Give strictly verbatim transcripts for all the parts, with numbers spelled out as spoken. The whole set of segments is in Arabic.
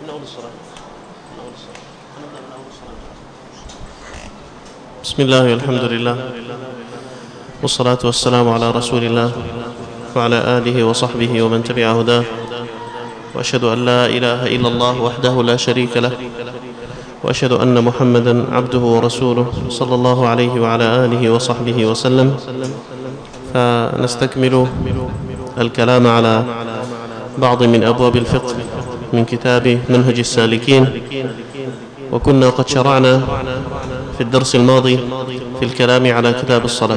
بسم الله والحمد لله والصلاة والسلام على رسول الله وعلى آله وصحبه ومن تبع هداه، وأشهد أن لا إله إلا الله وحده لا شريك له، وأشهد أن محمدا عبده ورسوله صلى الله عليه وعلى آله وصحبه وسلم. فنستكمل الكلام على بعض من أبواب الفقه من كتاب منهج السالكين، وكنا قد شرعنا في الدرس الماضي في الكلام على كتاب الصلاة.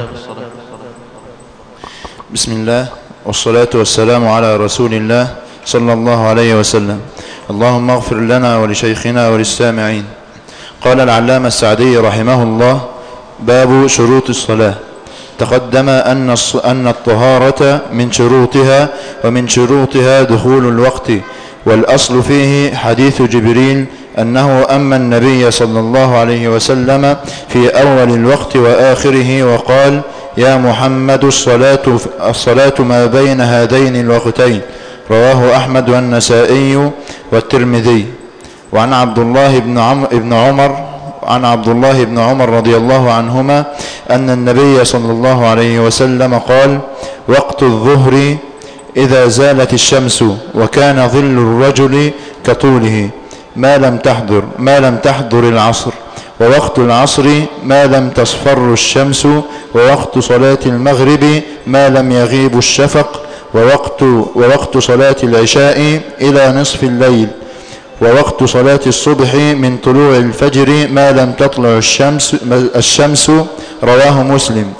بسم الله والصلاة والسلام على رسول الله صلى الله عليه وسلم. اللهم اغفر لنا ولشيخنا وللسامعين. قال العلامة السعدي رحمه الله: باب شروط الصلاة. تقدم أن أن الطهارة من شروطها، ومن شروطها دخول الوقت، والأصل فيه حديث جبريل أنه أما النبي صلى الله عليه وسلم في أول الوقت وآخره وقال: يا محمد الصلاة, الصلاة ما بين هذين الوقتين. رواه أحمد والنسائي والترمذي. وعن عبد الله بن عمر, بن عمر عن عبد الله بن عمر رضي الله عنهما أن النبي صلى الله عليه وسلم قال: وقت الظهر إذا زالت الشمس وكان ظل الرجل كطوله ما لم تحضر ما لم تحضر العصر، ووقت العصر ما لم تصفر الشمس، ووقت صلاة المغرب ما لم يغيب الشفق، ووقت, ووقت صلاة العشاء إلى نصف الليل، ووقت صلاة الصبح من طلوع الفجر ما لم تطلع الشمس, الشمس. رواه مسلم.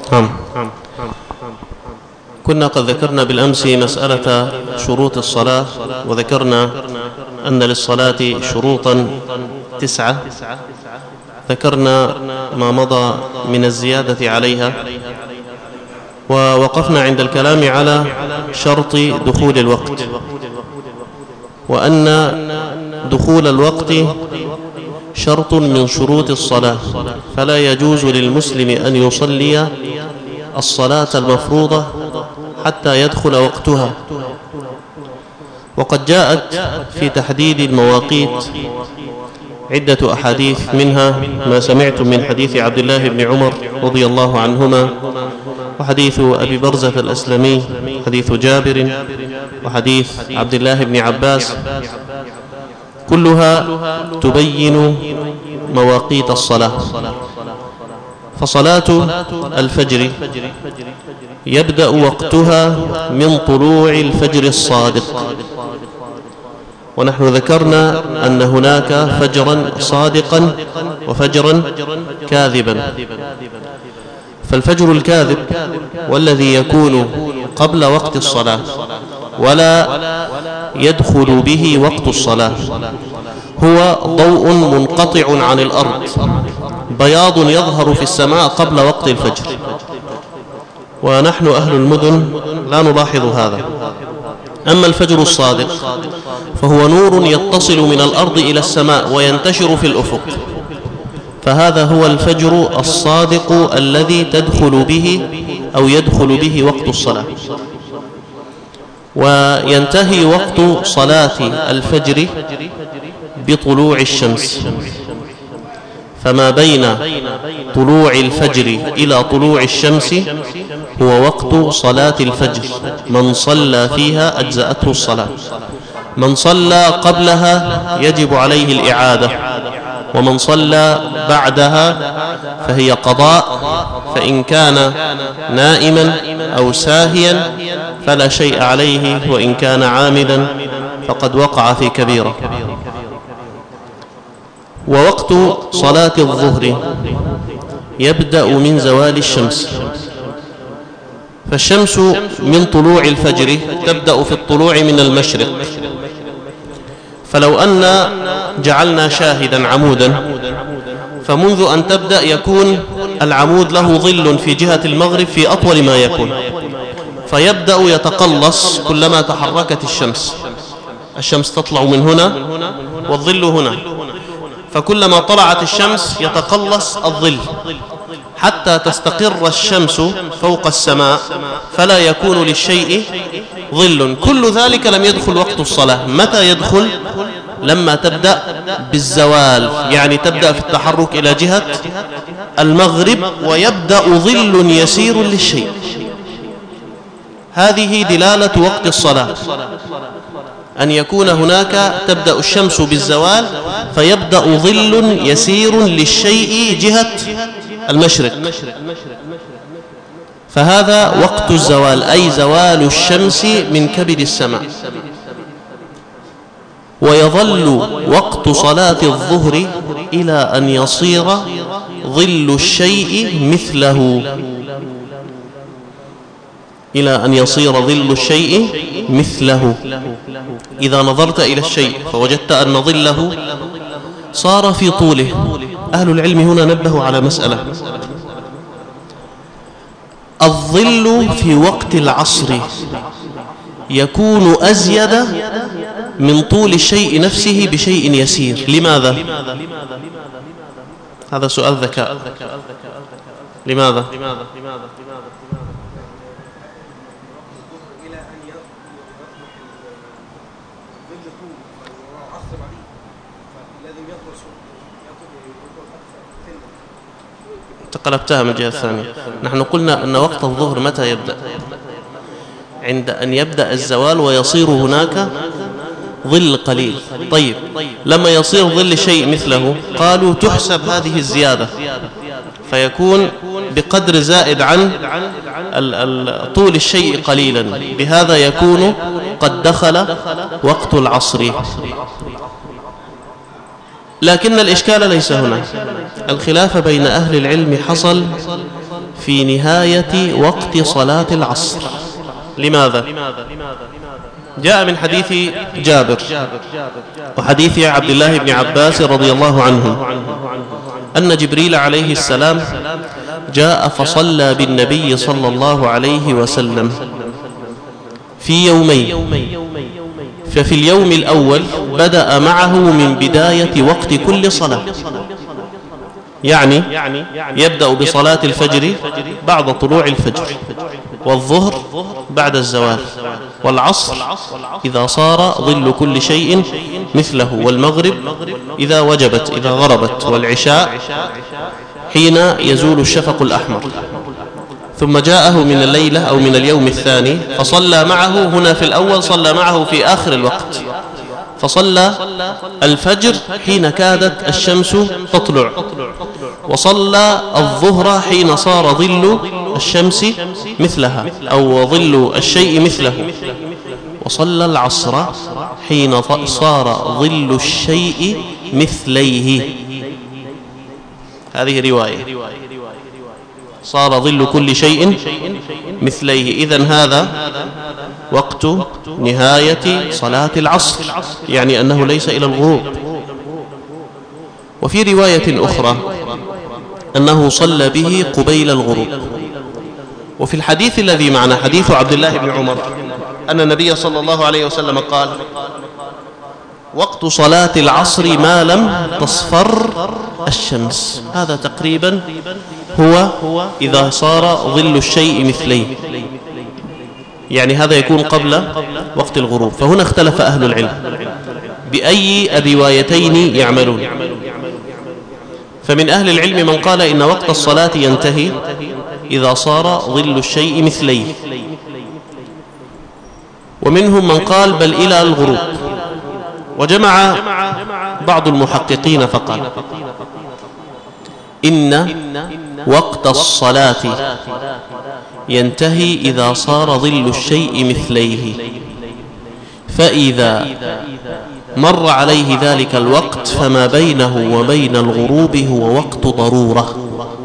كنا قد ذكرنا بالأمس مسألة شروط الصلاة، وذكرنا أن للصلاة شروطا تسعة، ذكرنا ما مضى من الزيادة عليها، ووقفنا عند الكلام على شرط دخول الوقت، وأن دخول الوقت شرط من شروط الصلاة، فلا يجوز للمسلم أن يصلي الصلاة المفروضة حتى يدخل وقتها. وقد جاءت في تحديد المواقيت عدة أحاديث، منها ما سمعتم من حديث عبد الله بن عمر رضي الله عنهما، وحديث أبي برزة الأسلمي، حديث جابر، وحديث عبد الله بن عباس، كلها تبين مواقيت الصلاة. فصلاة الفجر يبدأ وقتها من طلوع الفجر الصادق، ونحن ذكرنا أن هناك فجرا صادقا وفجرا كاذبا. فالفجر الكاذب والذي يكون قبل وقت الصلاة ولا يدخل به وقت الصلاة هو ضوء منقطع عن الأرض، بياض يظهر في السماء قبل وقت الفجر، ونحن أهل المدن لا نلاحظ هذا. أما الفجر الصادق فهو نور يتصل من الأرض إلى السماء وينتشر في الأفق، فهذا هو الفجر الصادق الذي تدخل به أو يدخل به وقت الصلاة. وينتهي وقت صلاة الفجر بطلوع الشمس، فما بين طلوع الفجر إلى طلوع الشمس هو وقت صلاة الفجر، من صلى فيها أجزأته الصلاة، من صلى قبلها يجب عليه الإعادة، ومن صلى بعدها فهي قضاء، فإن كان نائما أو ساهيا فلا شيء عليه، وإن كان عامدا فقد وقع في كبيرة. ووقت صلاة الظهر يبدأ من زوال الشمس، فالشمس من طلوع الفجر تبدأ في الطلوع من المشرق، فلو أن جعلنا شاهدا عمودا، فمنذ أن تبدأ يكون العمود له ظل في جهة المغرب في أطول ما يكون، فيبدأ يتقلص كلما تحركت الشمس. الشمس تطلع من هنا والظل هنا، فكلما طلعت الشمس يتقلص الظل حتى تستقر الشمس فوق السماء فلا يكون للشيء ظل. كل ذلك لم يدخل وقت الصلاة. متى يدخل؟ لما تبدأ بالزوال، يعني تبدأ في التحرك إلى جهة المغرب ويبدأ ظل يسير للشيء. هذه دلالة وقت الصلاة، أن يكون هناك تبدأ الشمس بالزوال فيبدأ ظل يسير للشيء جهة المشرق، فهذا وقت الزوال، أي زوال الشمس من كبد السماء. ويظل وقت صلاة الظهر إلى أن يصير ظل الشيء مثله، إلى أن يصير ظل الشيء مثله. إذا نظرت إلى الشيء فوجدت أن ظله صار في طوله. أهل العلم هنا نبهوا على مسألة: الظل في وقت العصر يكون أزيد من طول الشيء نفسه بشيء يسير. لماذا؟ هذا سؤال ذكاء. لماذا؟ قلبتها من الجهة الثانية. نحن قلنا أن وقت الظهر متى يبدأ؟ عند أن يبدأ الزوال ويصير هناك ظل قليل. طيب، لما يصير ظل شيء مثله قالوا تحسب هذه الزيادة فيكون بقدر زائد عن طول الشيء قليلا، بهذا يكون قد دخل وقت العصر. لكن الإشكال ليس هنا. الخلاف بين أهل العلم حصل في نهاية وقت صلاة العصر. لماذا؟ جاء من حديث جابر وحديث عبد الله بن عباس رضي الله عنهم أن جبريل عليه السلام جاء فصلى بالنبي صلى الله عليه وسلم في يومين. ففي اليوم الأول بدأ معه من بداية وقت كل صلاة، يعني يبدأ بصلاة الفجر بعد طلوع الفجر، والظهر بعد الزوال، والعصر إذا صار ظل كل شيء مثله، والمغرب إذا وجبت إذا غربت، والعشاء حين يزول الشفق الأحمر. ثم جاءه من الليلة أو من اليوم الثاني فصلى معه هنا في الأول، صلى معه في آخر الوقت، فصلى الفجر حين كادت الشمس تطلع، وصلى الظهر حين صار ظل الشمس مثلها أو ظل الشيء مثله، وصلى العصر حين صار ظل الشيء مثليه. هذه رواية، صار ظل كل شيء مثليه. إذن هذا وقت نهاية صلاة العصر، يعني أنه ليس إلى الغروب. وفي رواية أخرى أنه صلى به قبيل الغروب. وفي الحديث الذي معنا حديث عبد الله بن عمر أن النبي صلى الله عليه وسلم قال: وقت صلاة العصر ما لم تصفر الشمس. هذا تقريبا هو إذا صار ظل الشيء مثليه، يعني هذا يكون قبل وقت الغروب. فهنا اختلف أهل العلم بأي الروايتين يعملون. فمن أهل العلم من قال إن وقت الصلاة ينتهي إذا صار ظل الشيء مثليه، ومنهم من قال بل إلى الغروب. وجمع بعض المحققين فقال إن وقت الصلاة ينتهي إذا صار ظل الشيء مثليه، فإذا مر عليه ذلك الوقت فما بينه وبين الغروب هو وقت ضرورة.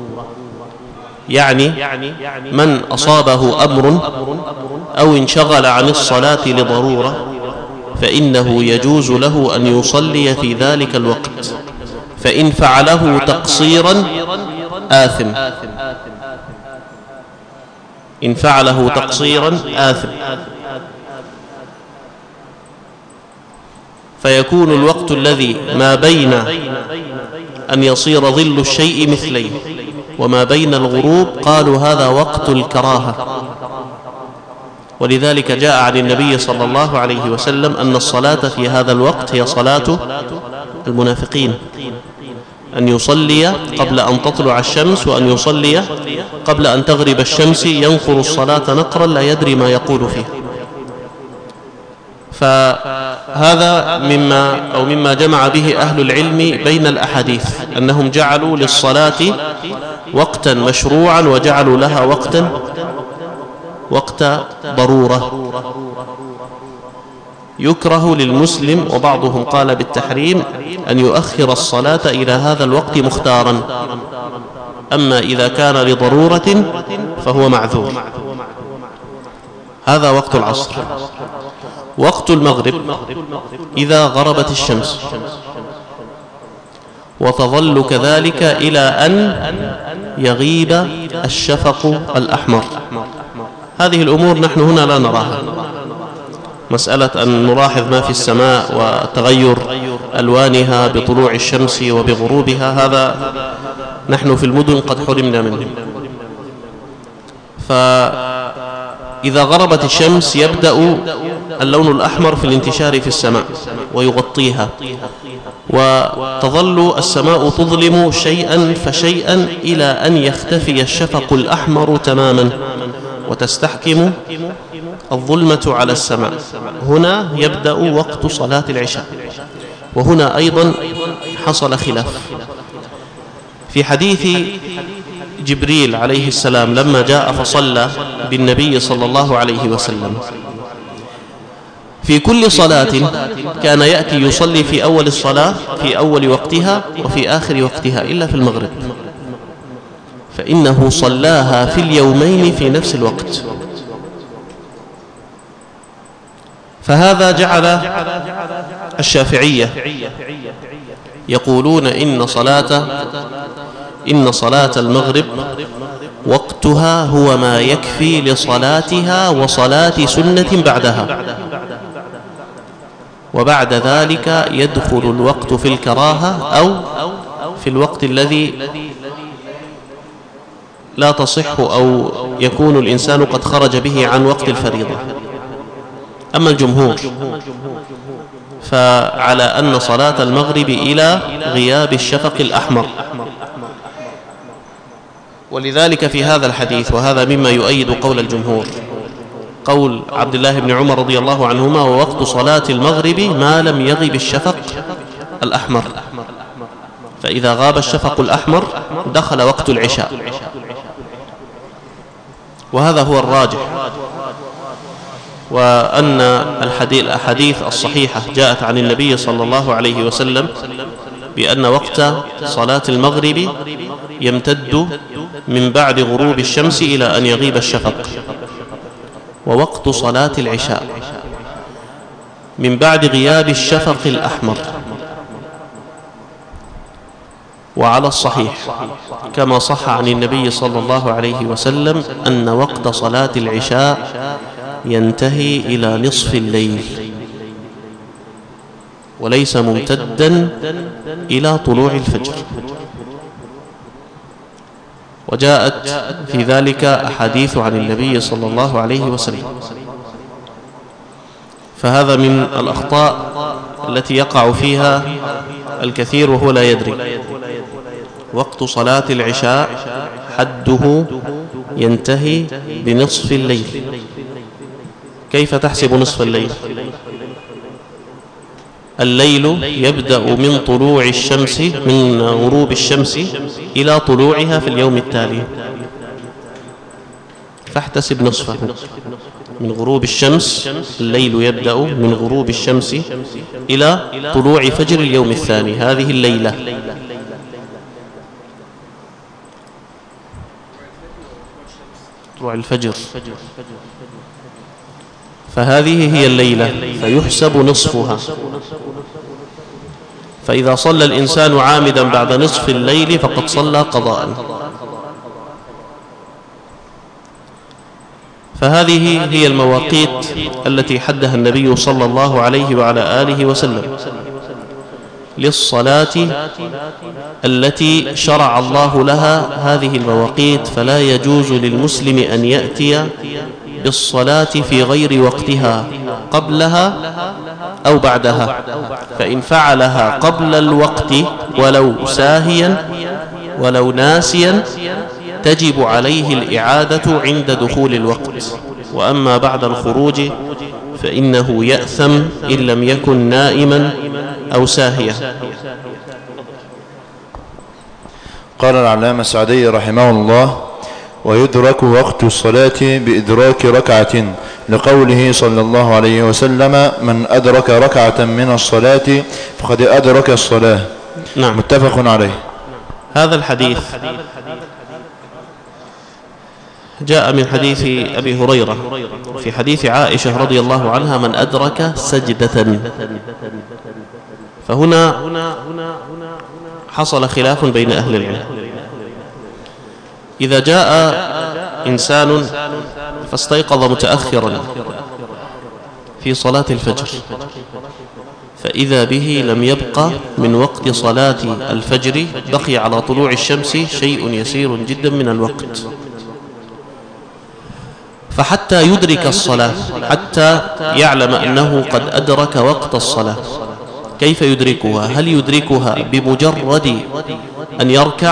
يعني من أصابه أمر أو انشغل عن الصلاة لضرورة فإنه يجوز له أن يصلي في ذلك الوقت، فإن فعله تقصيرا آثم، إن فعله تقصيرا آثم. فيكون الوقت الذي ما بين أن يصير ظل الشيء مثليه وما بين الغروب قالوا هذا وقت الكراهة، ولذلك جاء عن النبي صلى الله عليه وسلم أن الصلاة في هذا الوقت هي صلاة المنافقين، أن يصلي قبل أن تطلع الشمس وأن يصلي قبل أن تغرب الشمس، ينقر الصلاة نقرا لا يدري ما يقول فيه. فهذا مما أو مما جمع به أهل العلم بين الأحاديث، أنهم جعلوا للصلاة وقتا مشروعا وجعلوا لها وقتا وقت ضرورة. يكره للمسلم، وبعضهم قال بالتحريم، أن يؤخر الصلاة إلى هذا الوقت مختارا، أما إذا كان لضرورة فهو معذور. هذا وقت العصر. وقت المغرب إذا غربت الشمس وتظل كذلك إلى أن يغيب الشفق الأحمر. هذه الأمور نحن هنا لا نراها، مسألة أن نلاحظ ما في السماء وتغير ألوانها بطلوع الشمس وبغروبها، هذا نحن في المدن قد حرمنا منه. فإذا غربت الشمس يبدأ اللون الأحمر في الانتشار في السماء ويغطيها، وتظل السماء تظلم شيئا فشيئا إلى أن يختفي الشفق الأحمر تماما وتستحكم الظلمة على السماء. هنا يبدأ وقت صلاة العشاء. وهنا أيضا حصل خلاف في حديث جبريل عليه السلام لما جاء فصلى بالنبي صلى الله عليه وسلم. في كل صلاة كان يأتي يصلي في أول الصلاة في أول وقتها وفي آخر وقتها إلا في المغرب، فإنه صلاها في اليومين في نفس الوقت. فهذا جعل الشافعية يقولون إن صلاة إن صلاة المغرب وقتها هو ما يكفي لصلاتها وصلاة سنة بعدها، وبعد ذلك يدخل الوقت في الكراهة أو في الوقت الذي لا تصح أو يكون الإنسان قد خرج به عن وقت الفريضة. أما الجمهور فعلى أن صلاة المغرب إلى غياب الشفق الأحمر، ولذلك في هذا الحديث، وهذا مما يؤيد قول الجمهور، قول عبد الله بن عمر رضي الله عنهما: ووقت صلاة المغرب ما لم يغب الشفق الأحمر، فإذا غاب الشفق الأحمر دخل وقت العشاء. وهذا هو الراجح، وأن الأحاديث الصحيحة جاءت عن النبي صلى الله عليه وسلم بأن وقت صلاة المغرب يمتد من بعد غروب الشمس إلى أن يغيب الشفق، ووقت صلاة العشاء من بعد غياب الشفق الأحمر. وعلى الصحيح كما صح عن النبي صلى الله عليه وسلم أن وقت صلاة العشاء ينتهي إلى نصف الليل وليس ممتدا إلى طلوع الفجر. وجاءت في ذلك أحاديث عن النبي صلى الله عليه وسلم. فهذا من الأخطاء التي يقع فيها الكثير وهو لا يدري. وقت صلاة العشاء حده ينتهي بنصف الليل. كيف تحسب نصف الليل؟ الليل يبدأ من طلوع الشمس من غروب الشمس إلى طلوعها في اليوم التالي، فاحتسب نصفه من غروب الشمس. الليل يبدأ من غروب الشمس إلى طلوع فجر اليوم الثاني، هذه الليلة. طلوع الفجر، فهذه هي الليلة، فيحسب نصفها. فإذا صلى الإنسان عامدا بعد نصف الليل فقد صلى قضاء. فهذه هي المواقيت التي حدها النبي صلى الله عليه وعلى آله وسلم للصلاة التي شرع الله لها هذه المواقيت. فلا يجوز للمسلم أن يأتي بالصلاة في غير وقتها قبلها أو بعدها، فإن فعلها قبل الوقت ولو ساهيا ولو ناسيا تجب عليه الإعادة عند دخول الوقت، وأما بعد الخروج فإنه يأثم إن لم يكن نائما أو ساهيا. قال العلامة السعدي رحمه الله: ويدرك وقت الصلاة بإدراك ركعة، لقوله صلى الله عليه وسلم: من أدرك ركعة من الصلاة فقد أدرك الصلاة. نعم. متفق عليه. هذا الحديث جاء من حديث أبي هريرة في حديث عائشة رضي الله عنها: من أدرك سجدة. فهنا حصل خلاف بين أهل العلم. إذا جاء إنسان فاستيقظ متأخرا في صلاة الفجر، فإذا به لم يبقى من وقت صلاة الفجر، بقي على طلوع الشمس شيء يسير جدا من الوقت، فحتى يدرك الصلاة، حتى يعلم أنه قد أدرك وقت الصلاة، كيف يدركها؟ هل يدركها بمجرد أن يركع،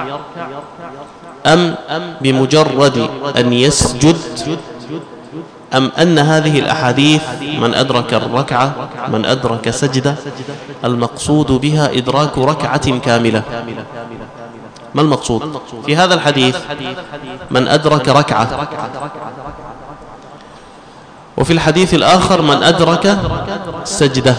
أم بمجرد أن يسجد، أم أن هذه الأحاديث من أدرك الركعة من أدرك سجدة المقصود بها إدراك ركعة كاملة؟ ما المقصود في هذا الحديث؟ من أدرك ركعة، وفي الحديث الآخر من أدرك سجدة.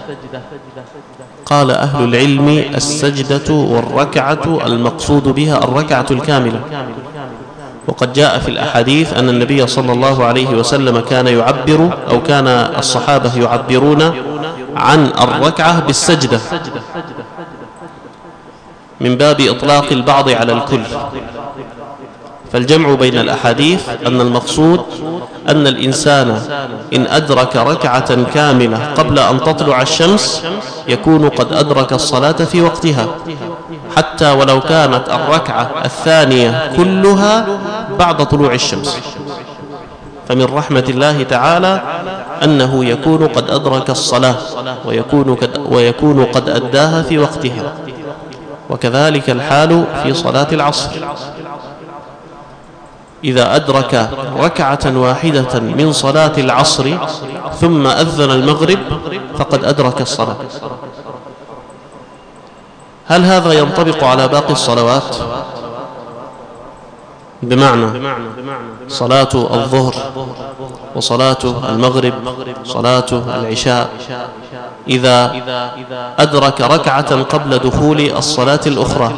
قال أهل العلم: السجدة والركعة المقصود بها الركعة الكاملة. وقد جاء في الأحاديث أن النبي صلى الله عليه وسلم كان يعبر، أو كان الصحابة يعبرون عن الركعة بالسجدة من باب إطلاق البعض على الكل. فالجمع بين الأحاديث أن المقصود أن الإنسان إن أدرك ركعة كاملة قبل أن تطلع الشمس يكون قد أدرك الصلاة في وقتها، حتى ولو كانت الركعة الثانية كلها بعد طلوع الشمس. فمن رحمة الله تعالى أنه يكون قد أدرك الصلاة ويكون قد, ويكون قد أداها في وقتها. وكذلك الحال في صلاة العصر، إذا أدرك ركعة واحدة من صلاة العصر ثم أذن المغرب فقد أدرك الصلاة. هل هذا ينطبق على باقي الصلوات؟ بمعنى صلاة الظهر وصلاة المغرب صلاة العشاء، إذا أدرك ركعة قبل دخول الصلاة الأخرى،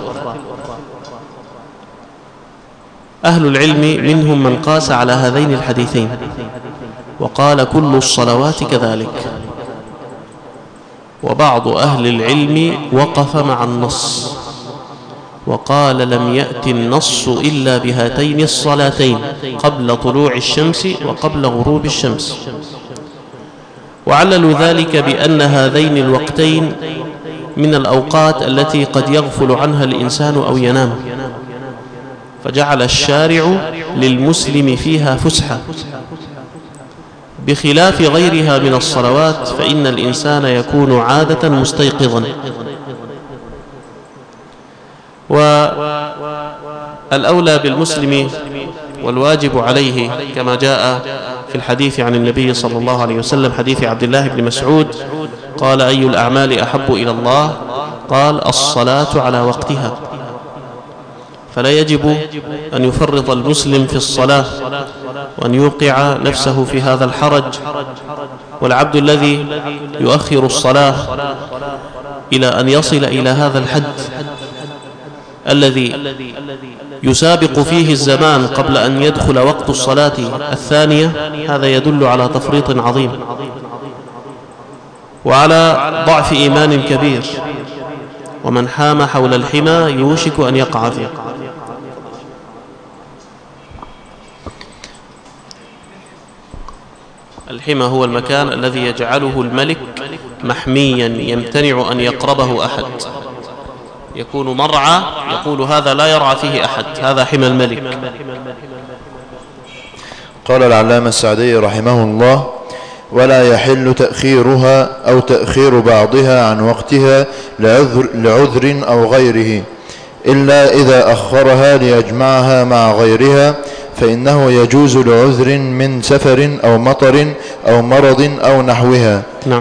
أهل العلم منهم من قاس على هذين الحديثين وقال كل الصلوات كذلك، وبعض أهل العلم وقف مع النص وقال لم يأتي النص إلا بهاتين الصلاتين قبل طلوع الشمس وقبل غروب الشمس، وعللوا ذلك بأن هذين الوقتين من الأوقات التي قد يغفل عنها الإنسان أو ينام، فجعل الشارع للمسلم فيها فسحة، بخلاف غيرها من الصلوات فإن الإنسان يكون عادة مستيقظا. والأولى بالمسلم والواجب عليه كما جاء في الحديث عن النبي صلى الله عليه وسلم، حديث عبد الله بن مسعود قال: أي الأعمال أحب إلى الله؟ قال: الصلاة على وقتها. فلا يجب أن يفرط المسلم في الصلاة وأن يوقع نفسه في هذا الحرج، والعبد الذي يؤخر الصلاة إلى أن يصل إلى هذا الحد الذي يسابق فيه الزمان قبل أن يدخل وقت الصلاة الثانية، هذا يدل على تفريط عظيم وعلى ضعف إيمان كبير، ومن حام حول الحمى يوشك أن يقع فيه. الحمى هو المكان الذي يجعله الملك محميا يمتنع أن يقربه أحد، يكون مرعى يقول هذا لا يرعى فيه أحد، هذا حمى الملك. قال العلامة السعدي رحمه الله: ولا يحل تأخيرها أو تأخير بعضها عن وقتها لعذر, لعذر أو غيره، إلا إذا أخرها ليجمعها مع غيرها، فإنه يجوز لعذر من سفر أو مطر أو مرض أو نحوها. نعم.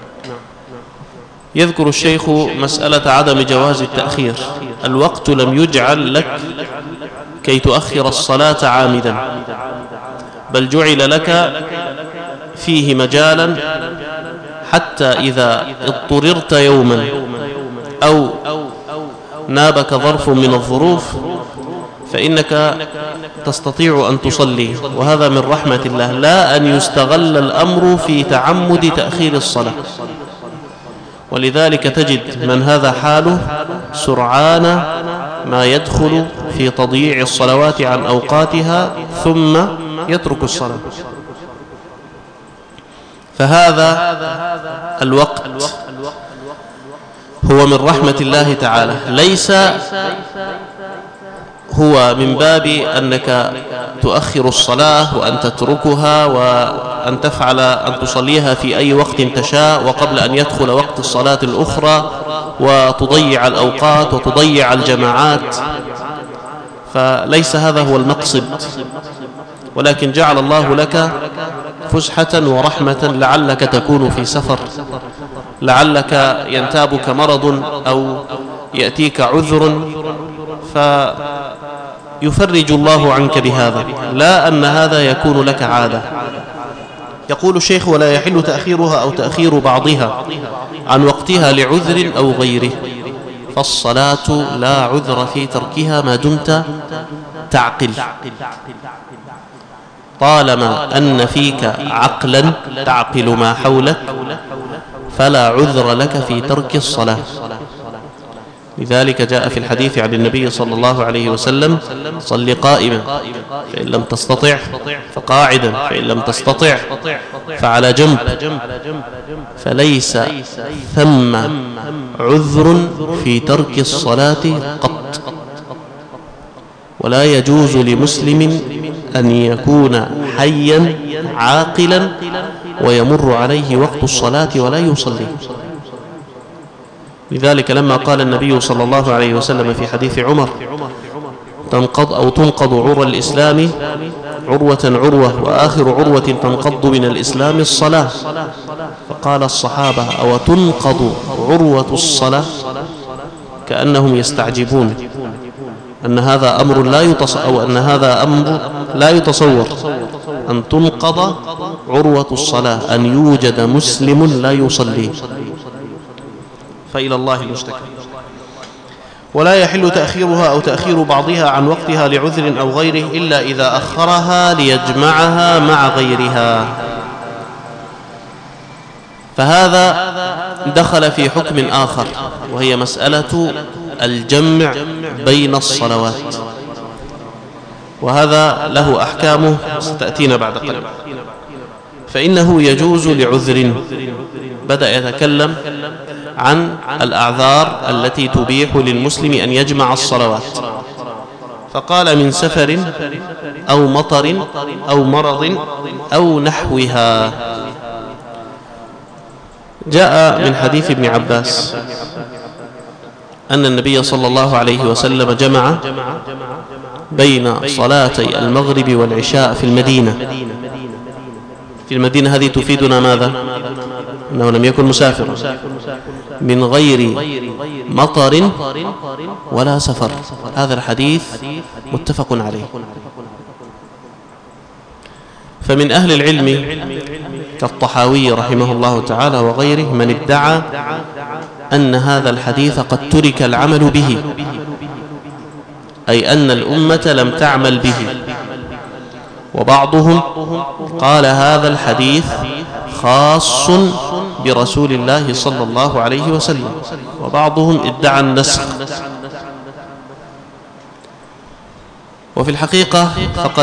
يذكر الشيخ مسألة عدم جواز التأخير. الوقت لم يجعل لك كي تؤخر الصلاة عامدا، بل جعل لك فيه مجالا حتى إذا اضطررت يوما أو نابك ظرف من الظروف فإنك تستطيع أن تصلي، وهذا من رحمة الله، لا أن يستغل الأمر في تعمد تأخير الصلاة. ولذلك تجد من هذا حاله سرعان ما يدخل في تضييع الصلوات عن أوقاتها ثم يترك الصلاة. فهذا الوقت هو من رحمة الله تعالى، ليس هو من باب أنك تؤخر الصلاة وأن تتركها وأن تفعل أن تصليها في أي وقت تشاء وقبل أن يدخل وقت الصلاة الأخرى وتضيع الأوقات وتضيع الجماعات، فليس هذا هو المقصد، ولكن جعل الله لك فسحة ورحمة، لعلك تكون في سفر، لعلك ينتابك مرض أو يأتيك عذر فيفرج الله عنك بهذا، لا أن هذا يكون لك عادة. يقول الشيخ: ولا يحل تأخيرها أو تأخير بعضها عن وقتها لعذر أو غيره، فالصلاة لا عذر في تركها ما دمت تعقل، طالما أن فيك عقلا تعقل ما حولك فلا عذر لك في ترك الصلاة. لذلك جاء في الحديث عن النبي صلى الله عليه وسلم: صل قائما فإن لم تستطع فقاعدا فإن لم تستطع فعلى جنب، فليس ثم عذر في ترك الصلاة قط. ولا يجوز لمسلم أن يكون حيا عاقلا ويمر عليه وقت الصلاة ولا يصلي. لذلك لما قال النبي صلى الله عليه وسلم في حديث عمر: تنقض أو تنقض عروة الإسلام عروة عروة وآخر عروة تنقض من الإسلام الصلاة، فقال الصحابة: أو تنقض عروة الصلاة؟ كأنهم يستعجبون أن هذا أمر لا يتصور، أو أن هذا أمر لا يتصور أن تنقض عروة الصلاة، أن يوجد مسلم لا يصلي، فإلى الله المشتكى. ولا يحل تأخيرها أو تأخير بعضها عن وقتها لعذر أو غيره، إلا إذا أخرها ليجمعها مع غيرها. فهذا دخل في حكم آخر، وهي مسألة الجمع بين الصلوات، وهذا له أحكامه ستأتينا بعد قليل. فإنه يجوز لعذر، بدأ يتكلم عن الأعذار التي تبيح للمسلم أن يجمع الصلوات، فقال: من سفر أو مطر أو مرض أو نحوها. جاء من حديث ابن عباس أن النبي صلى الله عليه وسلم جمع بين صلاتي المغرب والعشاء في المدينة. في المدينة هذه تفيدنا ماذا؟ أنه لم يكن مسافرا، من غير مطر ولا سفر. هذا الحديث متفق عليه. فمن أهل العلم كالطحاوي رحمه الله تعالى وغيره من ادعى أن هذا الحديث قد ترك العمل به، أي أن الأمة لم تعمل به. وبعضهم قال هذا الحديث خاص برسول الله صلى الله عليه وسلم، وبعضهم ادعى النسخ. وفي الحقيقة فقد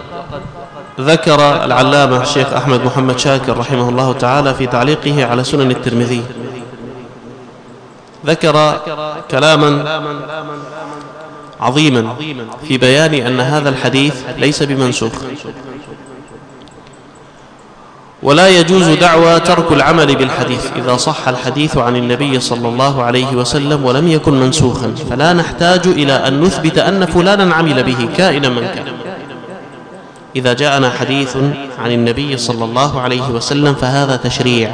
ذكر العلامة الشيخ أحمد محمد شاكر رحمه الله تعالى في تعليقه على سنن الترمذي، ذكر كلاما عظيما في بيان أن هذا الحديث ليس بمنسوخ، ولا يجوز دعوى ترك العمل بالحديث إذا صح الحديث عن النبي صلى الله عليه وسلم ولم يكن منسوخا، فلا نحتاج إلى أن نثبت أن فلانا عمل به كائنا من كان. إذا جاءنا حديث عن النبي صلى الله عليه وسلم فهذا تشريع،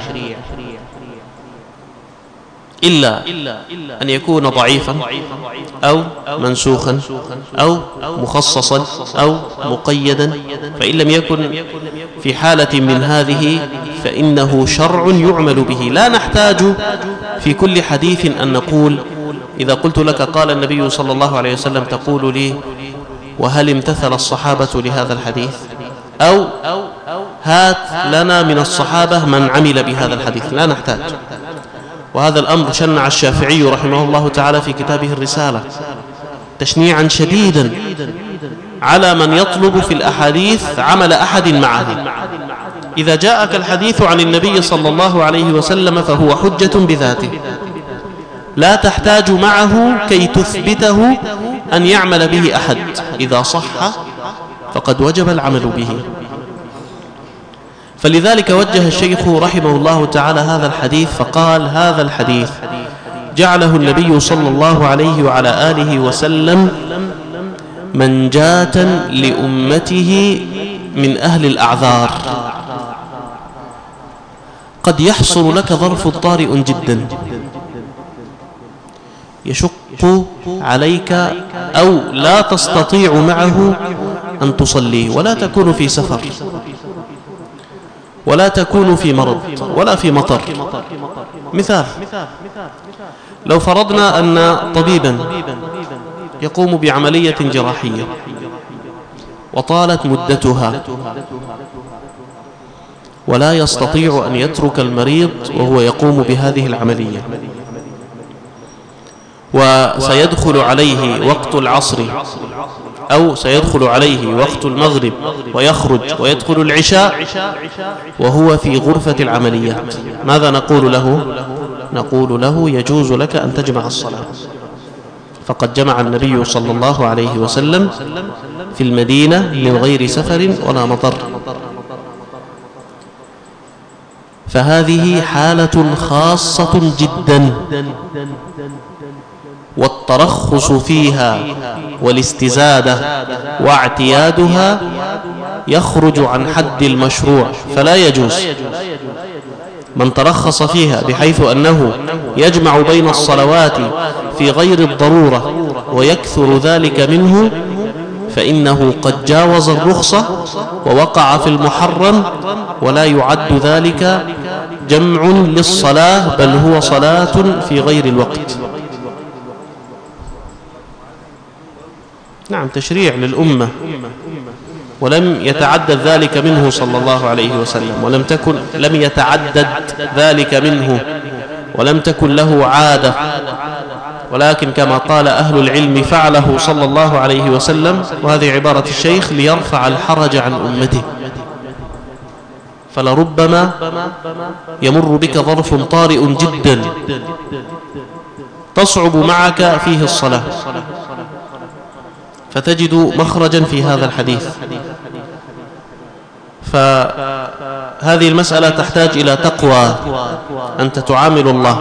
إلا أن يكون ضعيفا أو منسوخا أو مخصصا أو مقيدا، فإن لم يكن في حالة من هذه فإنه شرع يعمل به. لا نحتاج في كل حديث أن نقول إذا قلت لك قال النبي صلى الله عليه وسلم تقول لي وهل امتثل الصحابة لهذا الحديث، أو هات لنا من الصحابة من عمل بهذا الحديث. لا نحتاج. وهذا الأمر شنع الشافعي رحمه الله تعالى في كتابه الرسالة تشنيعا شديدا على من يطلب في الأحاديث عمل أحد معه. إذا جاءك الحديث عن النبي صلى الله عليه وسلم فهو حجة بذاته، لا تحتاج معه كي تثبته أن يعمل به أحد. إذا صح فقد وجب العمل به. فلذلك وجه الشيخ رحمه الله تعالى هذا الحديث فقال: هذا الحديث جعله النبي صلى الله عليه وعلى آله وسلم منجاة لأمته من أهل الأعذار. قد يحصل لك ظرف طارئ جدا يشق عليك أو لا تستطيع معه أن تصلي، ولا تكون في سفر ولا تكون في مرض ولا في مطر. مثال: لو فرضنا أن طبيبا يقوم بعملية جراحية وطالت مدتها ولا يستطيع أن يترك المريض وهو يقوم بهذه العملية، وسيدخل عليه وقت العصر أو سيدخل عليه وقت المغرب ويخرج ويدخل العشاء وهو في غرفة العمليات، ماذا نقول له؟ نقول له يجوز لك أن تجمع الصلاة، فقد جمع النبي صلى الله عليه وسلم في المدينة من غير سفر ولا مطر. فهذه حالة خاصة جدا، والترخص فيها والاستزادة واعتيادها يخرج عن حد المشروع، فلا يجوز. من ترخص فيها بحيث أنه يجمع بين الصلوات في غير الضرورة ويكثر ذلك منه فإنه قد جاوز الرخصة ووقع في المحرم، ولا يعد ذلك جمع للصلاة، بل هو صلاة في غير الوقت. نعم، تشريع للأمة، ولم يتعدد ذلك منه صلى الله عليه وسلم، ولم تكن لم يتعدد ذلك منه، ولم تكن له عادة، ولكن كما قال أهل العلم فعله صلى الله عليه وسلم، وهذه عبارة الشيخ، ليرفع الحرج عن أمته. فلربما يمر بك ظرف طارئ جدا تصعب معك فيه الصلاة، فتجد مخرجا في هذا الحديث. فهذه المسألة تحتاج إلى تقوى، أنت تعامل الله.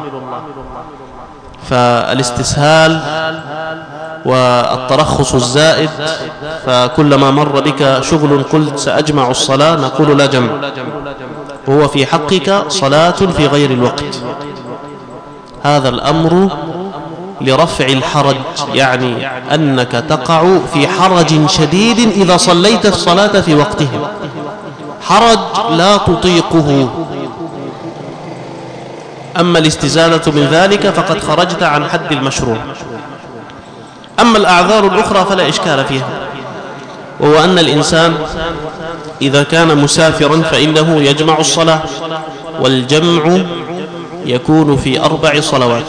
فالاستسهال والترخص الزائد، فكلما مر بك شغل قلت سأجمع الصلاة، نقول لا جمع، هو في حقك صلاة في غير الوقت. هذا الأمر لرفع الحرج، يعني أنك تقع في حرج شديد إذا صليت الصلاة في وقتها، حرج لا تطيقه. أما الاستزالة من ذلك فقد خرجت عن حد المشروع. أما الأعذار الأخرى فلا إشكال فيها، وهو أن الإنسان إذا كان مسافرا فإنه يجمع الصلاة، والجمع يكون في أربع صلوات،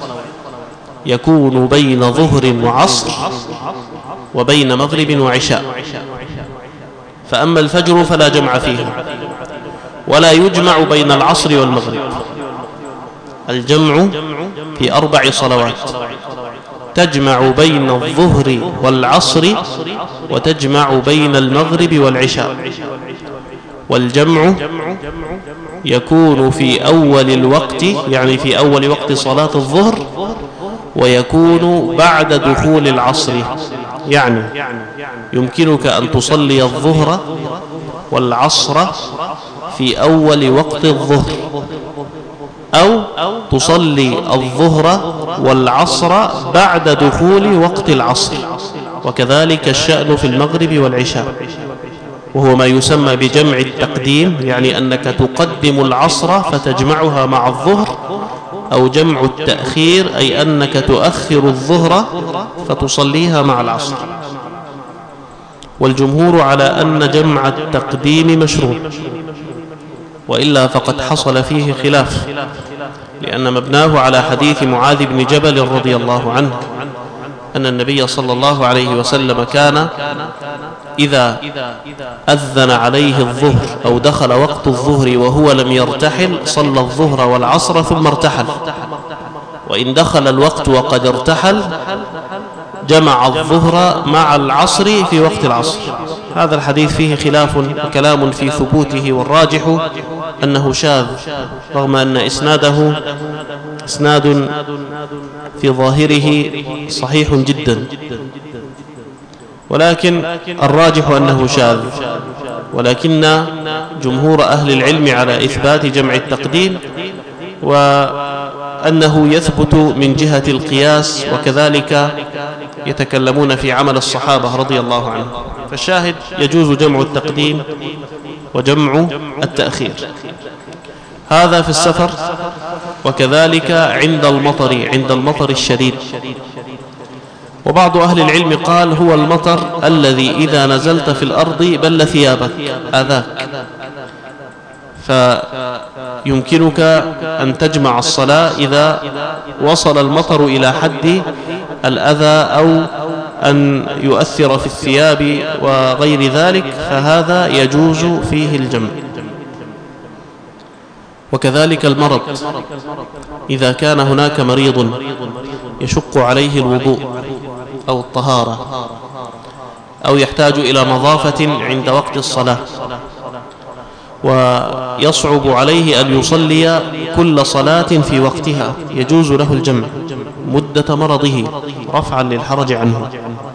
يكون بين ظهر وعصر وبين مغرب وعشاء. فأما الفجر فلا جمع فيها، ولا يجمع بين العصر والمغرب. الجمع في أربع صلوات، تجمع بين الظهر والعصر وتجمع بين المغرب والعشاء. والجمع يكون في أول الوقت، يعني في أول وقت صلاة الظهر، ويكون بعد دخول العصر. يعني يمكنك أن تصلي الظهر والعصر في أول وقت الظهر، أو تصلي الظهر والعصر بعد دخول وقت العصر، وكذلك الشأن في المغرب والعشاء، وهو ما يسمى بجمع التقديم، يعني أنك تقدم العصر فتجمعها مع الظهر، أو جمع التأخير أي أنك تؤخر الظهر فتصليها مع العصر. والجمهور على أن جمع التقديم مشروع، وإلا فقد حصل فيه خلاف، لأن مبناه على حديث معاذ بن جبل رضي الله عنه أن النبي صلى الله عليه وسلم كان إذا أذن عليه الظهر أو دخل وقت الظهر وهو لم يرتحل صلى الظهر والعصر ثم ارتحل، وإن دخل الوقت وقد ارتحل جمع الظهر مع العصر في وقت العصر. هذا الحديث فيه خلاف وكلام في ثبوته، والراجح أنه شاذ، رغم أن إسناده إسناد في ظاهره صحيح جدا، ولكن الراجح أنه شاذ، ولكن جمهور أهل العلم على إثبات جمع التقديم، وأنه يثبت من جهة القياس، وكذلك يتكلمون في عمل الصحابة رضي الله عنهم. فالشاهد يجوز جمع التقديم وجمع التأخير، هذا في السفر، وكذلك عند المطر، عند المطر الشديد. وبعض أهل العلم قال هو المطر الذي إذا نزلت في الأرض بل ثيابك آذاك، فيمكنك أن تجمع الصلاة إذا وصل المطر إلى حد الأذى أو أن يؤثر في الثياب وغير ذلك، فهذا يجوز فيه الجمع. وكذلك المرض، إذا كان هناك مريض يشق عليه الوضوء أو الطهارة، أو يحتاج إلى نظافة عند وقت الصلاة، ويصعب عليه أن يصلي كل صلاة في وقتها، يجوز له الجمع مدة مرضه رفعا للحرج عنه.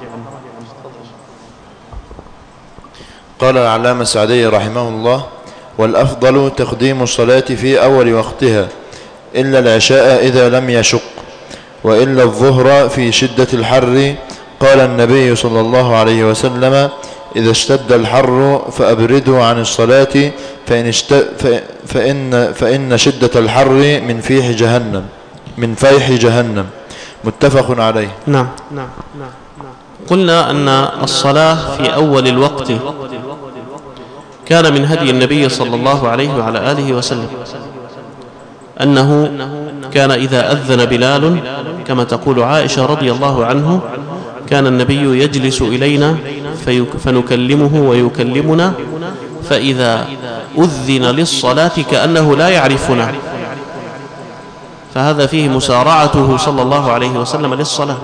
قال العلامة السعدي رحمه الله: والأفضل تقديم الصلاة في أول وقتها إلا العشاء إذا لم يشق، وإلا الظهر في شدة الحر. قال النبي صلى الله عليه وسلم: إذا اشتد الحر فأبردوا عن الصلاة فإن, اشت... فإن... فإن شدة الحر من فيح جهنم من فيح جهنم. متفق عليه. نعم. قلنا أن الصلاة في أول الوقت كان من هدي النبي صلى الله عليه وعلى آله وسلم، أنه كان إذا أذن بلال كما تقول عائشة رضي الله عنه كان النبي يجلس إلينا فنكلمه ويكلمنا، فإذا أذن للصلاة كأنه لا يعرفنا، فهذا فيه مسارعته صلى الله عليه وسلم للصلاة.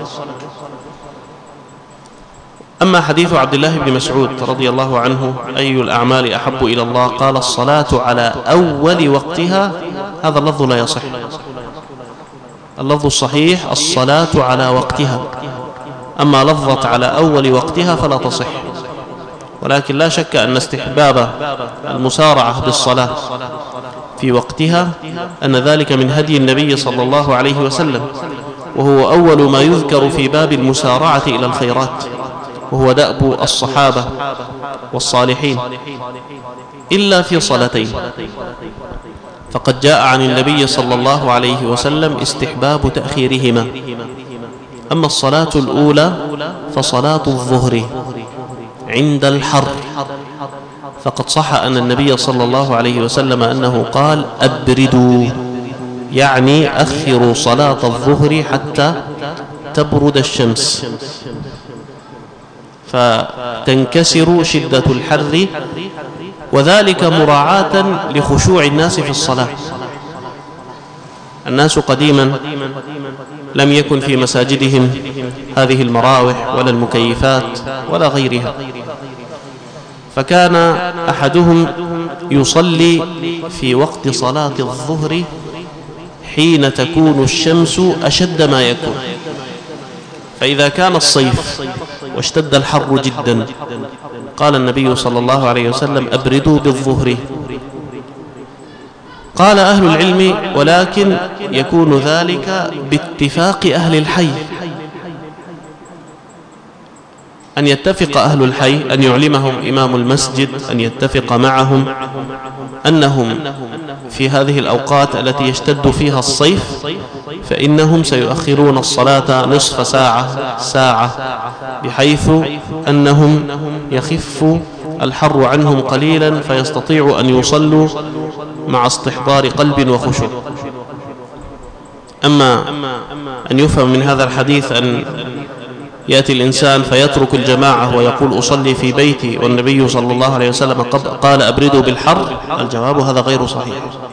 أما حديث عبد الله بن مسعود رضي الله عنه: أي الأعمال أحب إلى الله؟ قال: الصلاة على أول وقتها. هذا اللفظ لا يصح، اللفظ الصحيح الصلاة على وقتها، أما لفظة على أول وقتها فلا تصح. ولكن لا شك أن استحباب المسارعة بالصلاة في وقتها أن ذلك من هدي النبي صلى الله عليه وسلم، وهو أول ما يذكر في باب المسارعة إلى الخيرات، وهو دأب الصحابة والصالحين، إلا في صلاتين، فقد جاء عن النبي صلى الله عليه وسلم استحباب تأخيرهما. أما الصلاة الأولى فصلاة الظهر عند الحر، فقد صح أن النبي صلى الله عليه وسلم أنه قال: أبردوا، يعني أخروا صلاة الظهر حتى تبرد الشمس، فتنكسر شدة الحر، وذلك مراعاة لخشوع الناس في الصلاة. الناس قديما لم يكن في مساجدهم هذه المراوح ولا المكيفات ولا غيرها، فكان أحدهم يصلي في وقت صلاة الظهر حين تكون الشمس أشد ما يكون، فإذا كان الصيف واشتد الحر جدا قال النبي صلى الله عليه وسلم أبردوا بالظهر. قال أهل العلم ولكن يكون ذلك باتفاق أهل الحي، أن يتفق أهل الحي، أن يعلمهم إمام المسجد، أن يتفق معهم أنهم في هذه الأوقات التي يشتد فيها الصيف فإنهم سيؤخرون الصلاة نصف ساعة ساعة، بحيث أنهم يخف الحر عنهم قليلا فيستطيعوا أن يصلوا مع استحضار قلب وخشوع. أما أن يفهم من هذا الحديث أن يأتي الإنسان فيترك الجماعة ويقول أصلي في بيتي والنبي صلى الله عليه وسلم قال أبردوا بالحر، الجواب هذا غير صحيح،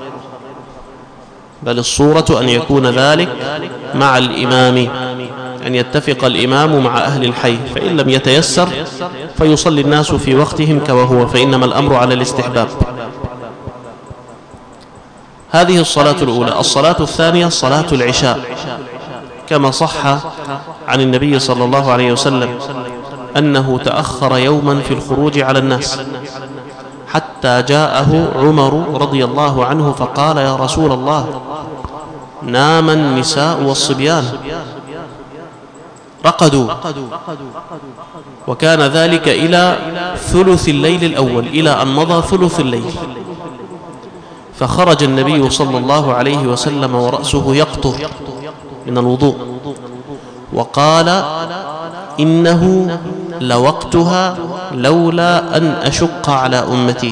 بل الصورة أن يكون ذلك مع الإمام، أن يتفق الإمام مع أهل الحي، فإن لم يتيسر فيصلي الناس في وقتهم كوهو، فإنما الأمر على الاستحباب. هذه الصلاة الأولى. الصلاة الثانية صلاة العشاء، كما صح عن النبي صلى الله عليه وسلم أنه تأخر يوما في الخروج على الناس حتى جاءه عمر رضي الله عنه فقال يا رسول الله نام النساء والصبيان رقدوا، وكان ذلك إلى ثلث الليل الأول، إلى أن مضى ثلث الليل، فخرج النبي صلى الله عليه وسلم ورأسه يقطر من الوضوء وقال إنه لوقتها لولا أن أشق على أمتي.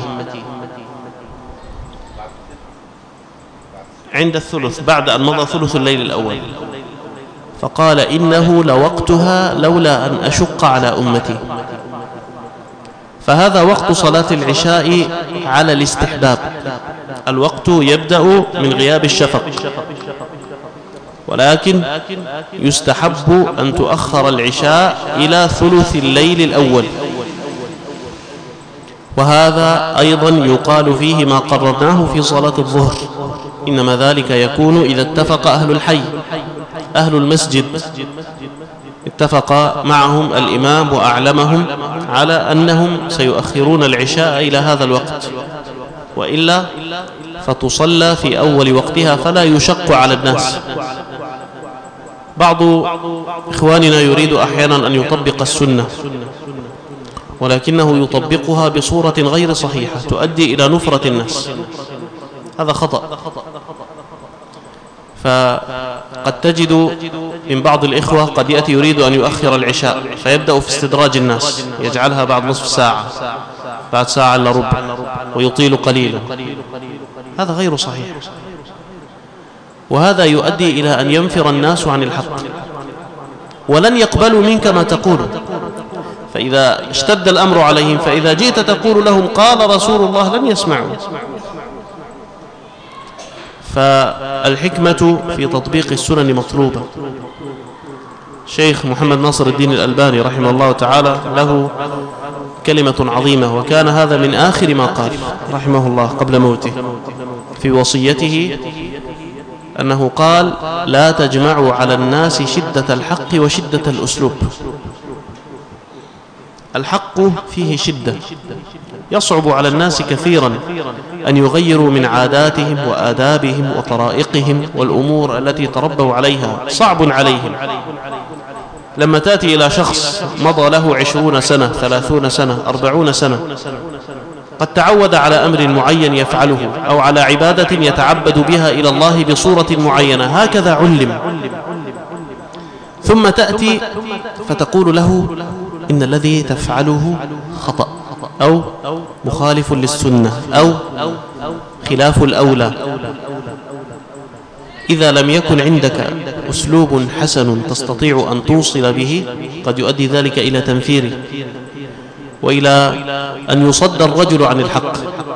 عند الثلث بعد أن مضى ثلث الليل الأول، فقال إنه لوقتها لولا أن أشق على أمتي. فهذا وقت صلاة العشاء على الاستحباب، الوقت يبدأ من غياب الشفق، ولكن يستحب أن تؤخر العشاء إلى ثلث الليل الأول، وهذا أيضا يقال فيه ما قررناه في صلاة الظهر، إنما ذلك يكون إذا اتفق أهل الحي، أهل المسجد اتفق معهم الإمام وأعلمهم على أنهم سيؤخرون العشاء إلى هذا الوقت، وإلا فتصلى في أول وقتها فلا يشق على الناس. بعض إخواننا يريد أحيانا أن يطبق السنة ولكنه يطبقها بصورة غير صحيحة تؤدي إلى نفرة الناس، هذا خطأ. فقد تجد من بعض الإخوة قد يأتي يريد أن يؤخر العشاء فيبدأ في استدراج الناس، يجعلها بعد نصف ساعة، بعد ساعة إلا ربع، ويطيل قليلا، هذا غير صحيح، وهذا يؤدي إلى أن ينفر الناس عن الحق ولن يقبلوا منك ما تقول. فإذا اشتد الأمر عليهم فإذا جئت تقول لهم قال رسول الله لن يسمعوا. فالحكمة في تطبيق السنن مطلوبة. شيخ محمد ناصر الدين الألباني رحمه الله تعالى له كلمة عظيمة، وكان هذا من آخر ما قال رحمه الله قبل موته في وصيته، أنه قال لا تجمعوا على الناس شدة الحق وشدة الأسلوب. الحق فيه شدة، يصعب على الناس كثيرا أن يغيروا من عاداتهم وآدابهم وطرائقهم والأمور التي تربوا عليها، صعب عليهم. لما تأتي إلى شخص مضى له عشرون سنة، ثلاثون سنة، أربعون سنة، قد تعود على أمر معين يفعله أو على عبادة يتعبد بها إلى الله بصورة معينة، هكذا علم، ثم تأتي فتقول له إن الذي تفعله خطأ أو مخالف للسنة أو خلاف الأولى. إذا لم يكن عندك أسلوب حسن تستطيع أن توصل به قد يؤدي ذلك إلى تنفيره وإلى أن يصد الرجل عن الحق،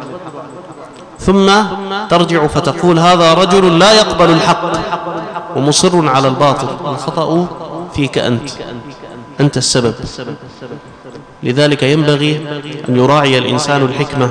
ثم ترجع فتقول هذا رجل لا يقبل الحق ومصر على الباطل، الخطأ فيك أنت، أنت السبب. لذلك ينبغي أن يراعي الإنسان الحكمة.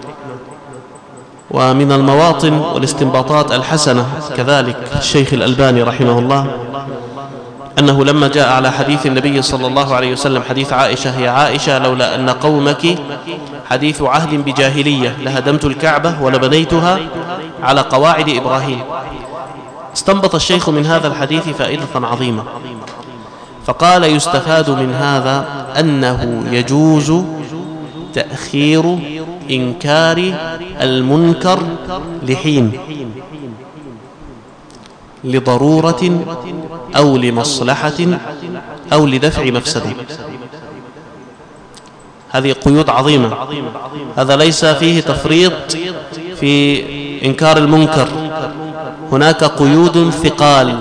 ومن المواطن والاستنباطات الحسنة كذلك الشيخ الألباني رحمه الله أنه لما جاء على حديث النبي صلى الله عليه وسلم حديث عائشة: يا عائشة لولا أن قومك حديث عهد بجاهلية لهدمت الكعبة ولبنيتها على قواعد إبراهيم. استنبط الشيخ من هذا الحديث فائدة عظيمة، فقال: يستفاد من هذا أنه يجوز تأخير إنكار المنكر لحين، لضرورة أو لمصلحة أو لدفع مفسدة. هذه قيود عظيمة، هذا ليس فيه تفريط في إنكار المنكر، هناك قيود ثقال.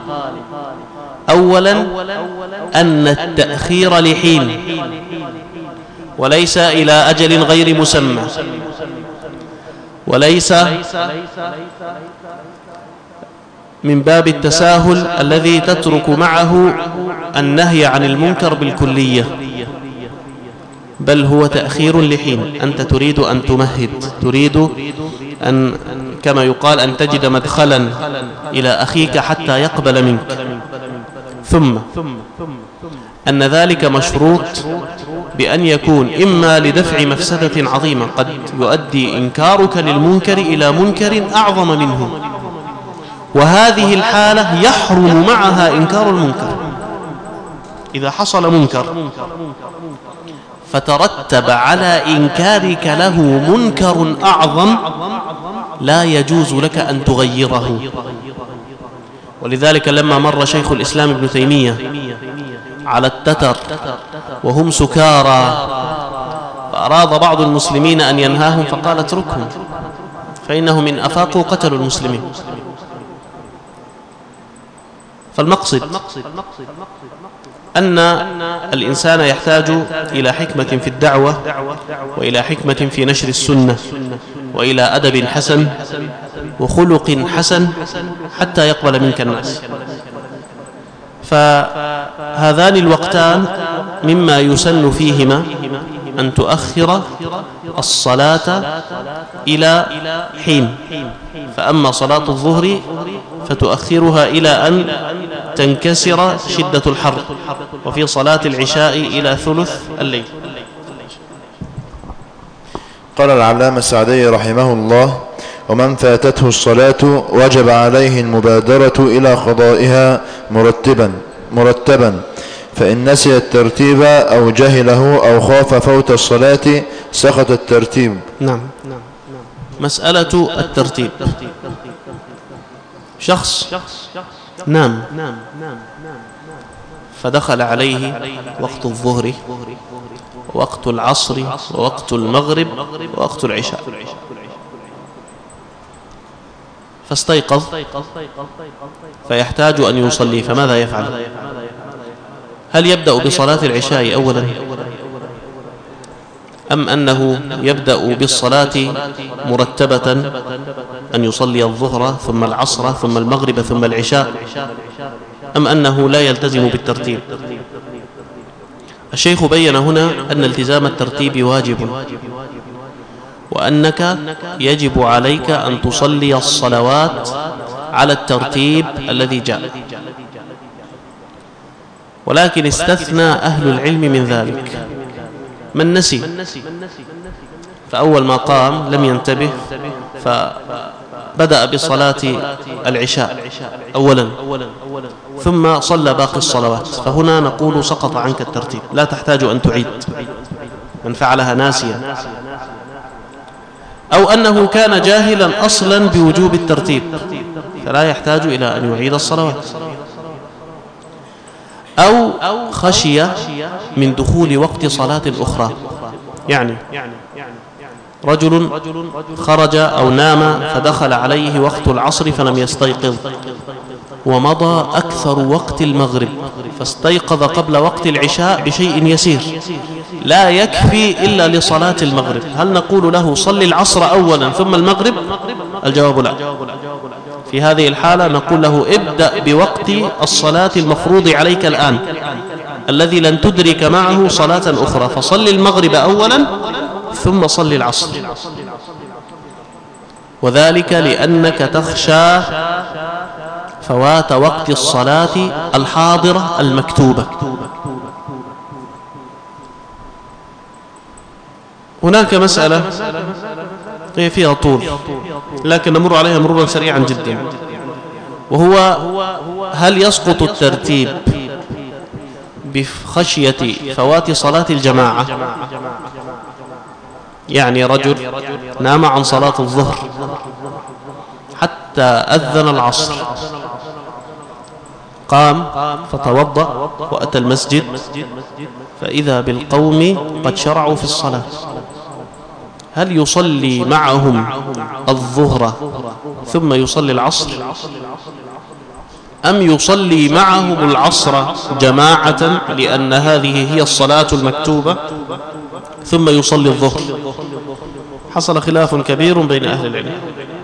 أولا أن التأخير لحين وليس إلى أجل غير مسمى، وليس من باب التساهل الذي تترك معه النهي عن المنكر بالكلية، بل هو تأخير لحين. أنت تريد أن تمهد، تريد أن كما يقال أن تجد مدخلا إلى أخيك حتى يقبل منك. ثم أن ذلك مشروط بأن يكون إما لدفع مفسدة عظيمة، قد يؤدي إنكارك للمنكر إلى منكر أعظم منه، وهذه الحالة يحرم معها إنكار المنكر. إذا حصل منكر فترتب على إنكارك له منكر أعظم، لا يجوز لك أن تغيره. ولذلك لما مر شيخ الإسلام ابن تيمية على التتر وهم سكارى فأراد بعض المسلمين أن ينهاهم فقال: اتركهم فإنهم إن أفاقوا قتلوا المسلمين. فالمقصد أن الإنسان يحتاج إلى حكمة في الدعوة، وإلى حكمة في نشر السنة، وإلى أدب حسن وخلق حسن حتى يقبل منك الناس. فهذان الوقتان مما يسن فيهما أن تؤخر الصلاة إلى حين، فأما صلاة الظهر فتؤخرها إلى أن تنكسر شدة الحر، وفي صلاة العشاء إلى ثلث الليل. قال العلامة السعدي رحمه الله: ومن فاتته الصلاة وجب عليه المبادرة إلى قضائها مرتبا مرتبا فإن نسي الترتيب أو جهله أو خاف فوت الصلاة سقط الترتيب. نعم. مسألة الترتيب: شخص نام فدخل عليه وقت الظهر ووقت العصر ووقت المغرب ووقت العشاء، فاستيقظ فيحتاج أن يصلي، فماذا يفعل؟ هل يبدأ بصلاة العشاء أولا، أم أنه يبدأ بالصلاة مرتبة أن يصلي الظهر ثم العصر ثم المغرب ثم العشاء، أم أنه لا يلتزم بالترتيب؟ الشيخ بين هنا أن التزام الترتيب واجب، وأنك يجب عليك أن تصلي الصلوات على الترتيب الذي جاء، ولكن استثنى أهل العلم من ذلك من نسي، فأول ما قام لم ينتبه فبدأ بصلاة العشاء أولا ثم صلى باقي الصلوات، فهنا نقول سقط عنك الترتيب، لا تحتاج أن تعيد من فعلها ناسيا، أو أنه كان جاهلا أصلا بوجوب الترتيب فلا يحتاج إلى أن يعيد الصلوات، أو خشي من دخول وقت صلاة أخرى. يعني رجل خرج أو نام فدخل عليه وقت العصر فلم يستيقظ، ومضى أكثر وقت المغرب فاستيقظ قبل وقت العشاء بشيء يسير لا يكفي إلا لصلاة المغرب، هل نقول له صل العصر أولا ثم المغرب؟ الجواب لا. في هذه الحالة نقول له ابدأ بوقت الصلاة المفروض عليك الآن الذي لن تدرك معه صلاة أخرى، فصل المغرب أولا ثم صل العصر، وذلك لأنك تخشى فوات وقت الصلاة الحاضرة المكتوبة. هناك مسألة هي فيها طول لكن نمر عليها مرورا سريعا جدا، وهو هل يسقط الترتيب بخشية فوات صلاة الجماعة؟ يعني رجل نام عن صلاة الظهر حتى أذن العصر، قام فتوضأ وأتى المسجد فإذا بالقوم قد شرعوا في الصلاة، هل يصلي معهم الظهر ثم يصلي العصر، أم يصلي معهم العصر جماعة لأن هذه هي الصلاة المكتوبة ثم يصلي الظهر؟ حصل خلاف كبير بين أهل العلم،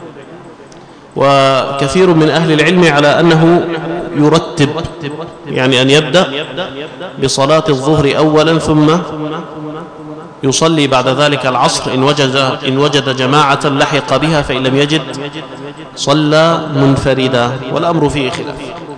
وكثير من أهل العلم على أنه يرتب، يعني أن يبدأ بصلاة الظهر أولا ثم يصلي بعد ذلك العصر إن وجد, إن وجد جماعة لحق بها، فإن لم يجد صلى منفردا، والأمر فيه خلاف.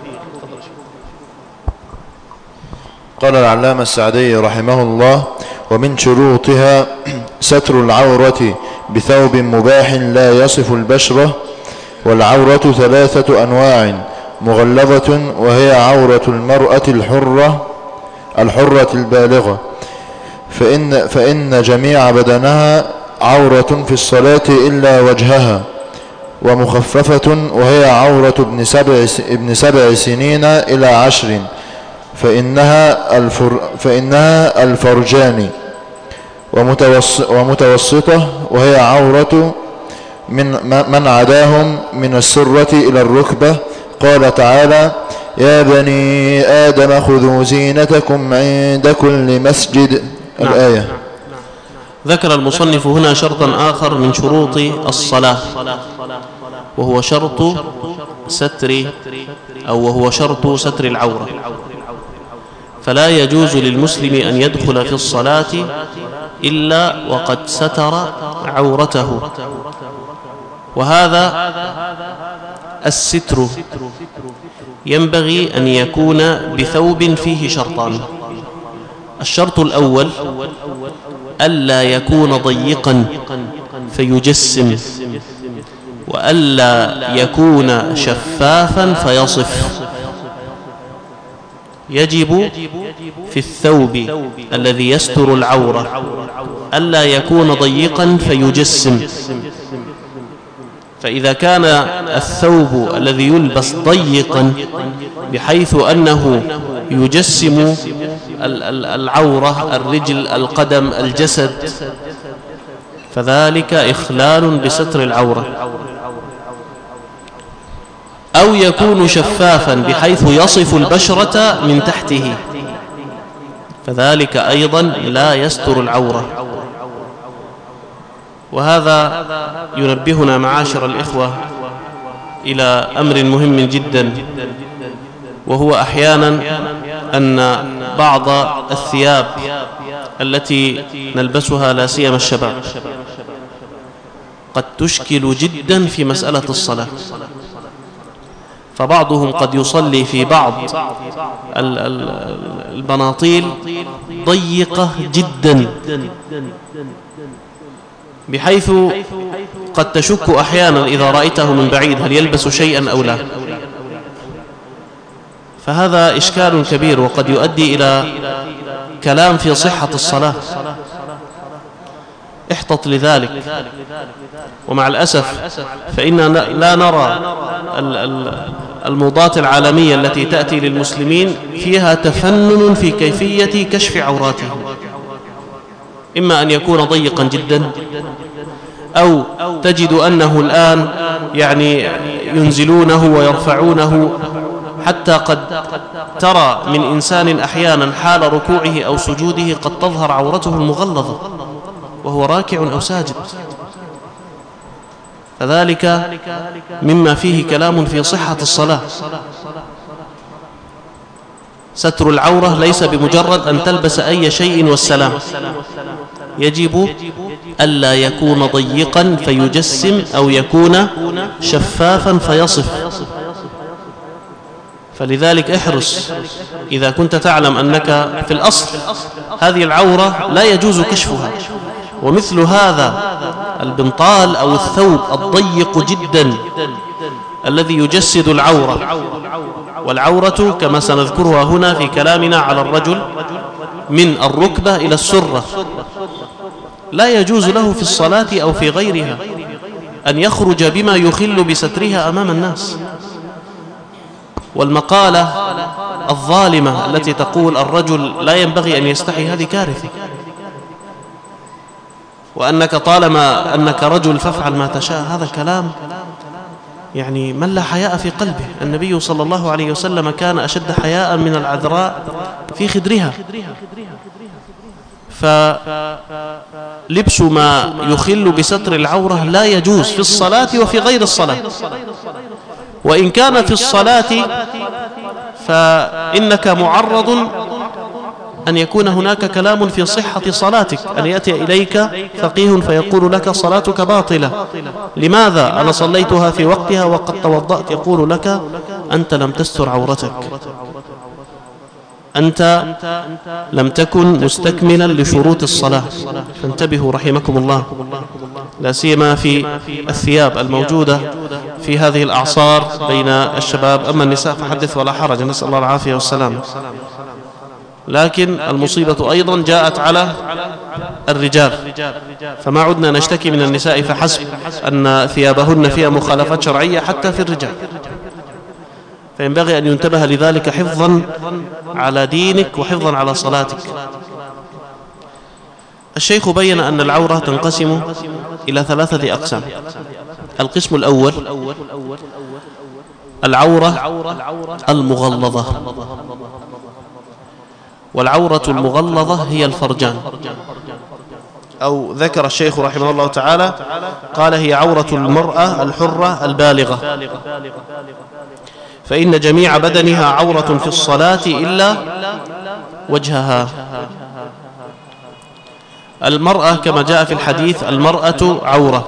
قال العلامة السعدي رحمه الله: ومن شروطها ستر العورة بثوب مباح لا يصف البشرة. والعورة ثلاثة أنواع مغلظة، وهي عورة المرأة الحرة الحرة البالغة، فإن, فإن جميع بدنها عورة في الصلاة إلا وجهها، ومخففة، وهي عورة ابن سبع, ابن سبع سنين إلى عشر، فإنها, الفر فإنها الفرجان، ومتوسطة، وهي عورة من من عداهم من السرة إلى الركبة. قال تعالى: يا بني آدم خذوا زينتكم عند كل مسجد. نعم. الآية. ذكر المصنف هنا شرطا آخر من شروط الصلاة، وهو شرط ستر أو وهو شرط ستر العورة، فلا يجوز للمسلم أن يدخل في الصلاة إلا وقد ستر عورته، وهذا الستر ينبغي أن يكون بثوب فيه شرطان: الشرط الأول ألا يكون ضيقا فيجسم، وألا يكون شفافا فيصف. يجب في الثوب الذي يستر العورة ألا يكون ضيقا فيجسم، فإذا كان الثوب الذي يلبس ضيقا بحيث أنه يجسم العورة، الرجل، القدم، الجسد، فذلك إخلال بستر العورة. أو يكون شفافا بحيث يصف البشرة من تحته، فذلك أيضا لا يستر العورة. وهذا ينبهنا معاشر الإخوة إلى أمر مهم جدا، وهو أحيانا أن بعض الثياب التي نلبسها لا سيما الشباب قد تشكل جدا في مسألة الصلاة، فبعضهم قد يصلي في بعض البناطيل ضيقة جدا بحيث قد تشك أحيانا إذا رأيته من بعيد هل يلبس شيئا أو لا، فهذا إشكال كبير وقد يؤدي إلى كلام في صحة الصلاة. احتط لذلك. ومع الأسف فإننا لا نرى الموضات العالمية التي تأتي للمسلمين فيها تفنن في كيفية كشف عوراتهم، إما أن يكون ضيقا جدا، أو تجد أنه الآن يعني ينزلونه ويرفعونه حتى قد ترى من إنسان أحيانا حال ركوعه أو سجوده قد تظهر عورته المغلظة وهو راكع أو ساجد. فذلك مما فيه كلام في صحة الصلاة. ستر العورة ليس بمجرد أن تلبس أي شيء والسلام، يجب ألا يكون ضيقا فيجسم أو يكون شفافا فيصف. فلذلك احرص إذا كنت تعلم أنك في الأصل هذه العورة لا يجوز كشفها، ومثل هذا البنطال أو الثوب الضيق جدا الذي يجسد العورة، والعورة كما سنذكرها هنا في كلامنا على الرجل من الركبة إلى السرة، لا يجوز له في الصلاة أو في غيرها أن يخرج بما يخل بسترها أمام الناس. والمقالة الظالمة التي تقول الرجل لا ينبغي أن يستحي هذه كارثة، وأنك طالما أنك رجل فافعل ما تشاء، هذا كلام يعني من لا حياء في قلبه. النبي صلى الله عليه وسلم كان أشد حياء من العذراء في خدرها، فلبس ما يخل بستر العورة لا يجوز في الصلاة وفي غير الصلاة. وإن كان في الصلاة فإنك معرض أن يكون هناك كلام في صحة صلاتك، أن يأتي إليك فقيه فيقول لك صلاتك باطلة. لماذا؟ أنا صليتها في وقتها وقد توضأت. يقول لك أنت لم تستر عورتك، أنت لم تكن مستكملا لشروط الصلاة. فانتبهوا رحمكم الله، لا سيما في الثياب الموجودة في هذه الأعصار بين الشباب. أما النساء فحدث ولا حرج، نسأل الله العافية والسلام. لكن المصيبة أيضا جاءت على الرجال، فما عدنا نشتكي من النساء فحسب أن ثيابهن فيها مخالفات شرعية حتى في الرجال. فينبغي أن ينتبه لذلك حفظا على دينك وحفظا على صلاتك. الشيخ بين أن العورة تنقسم إلى ثلاثة أقسام. القسم الأول العورة المغلظة، والعورة المغلظة هي الفرجان، أو ذكر الشيخ رحمه الله تعالى قال هي عورة المرأة الحرة البالغة، فإن جميع بدنها عورة في الصلاة إلا وجهها. المرأة كما جاء في الحديث المرأة عورة،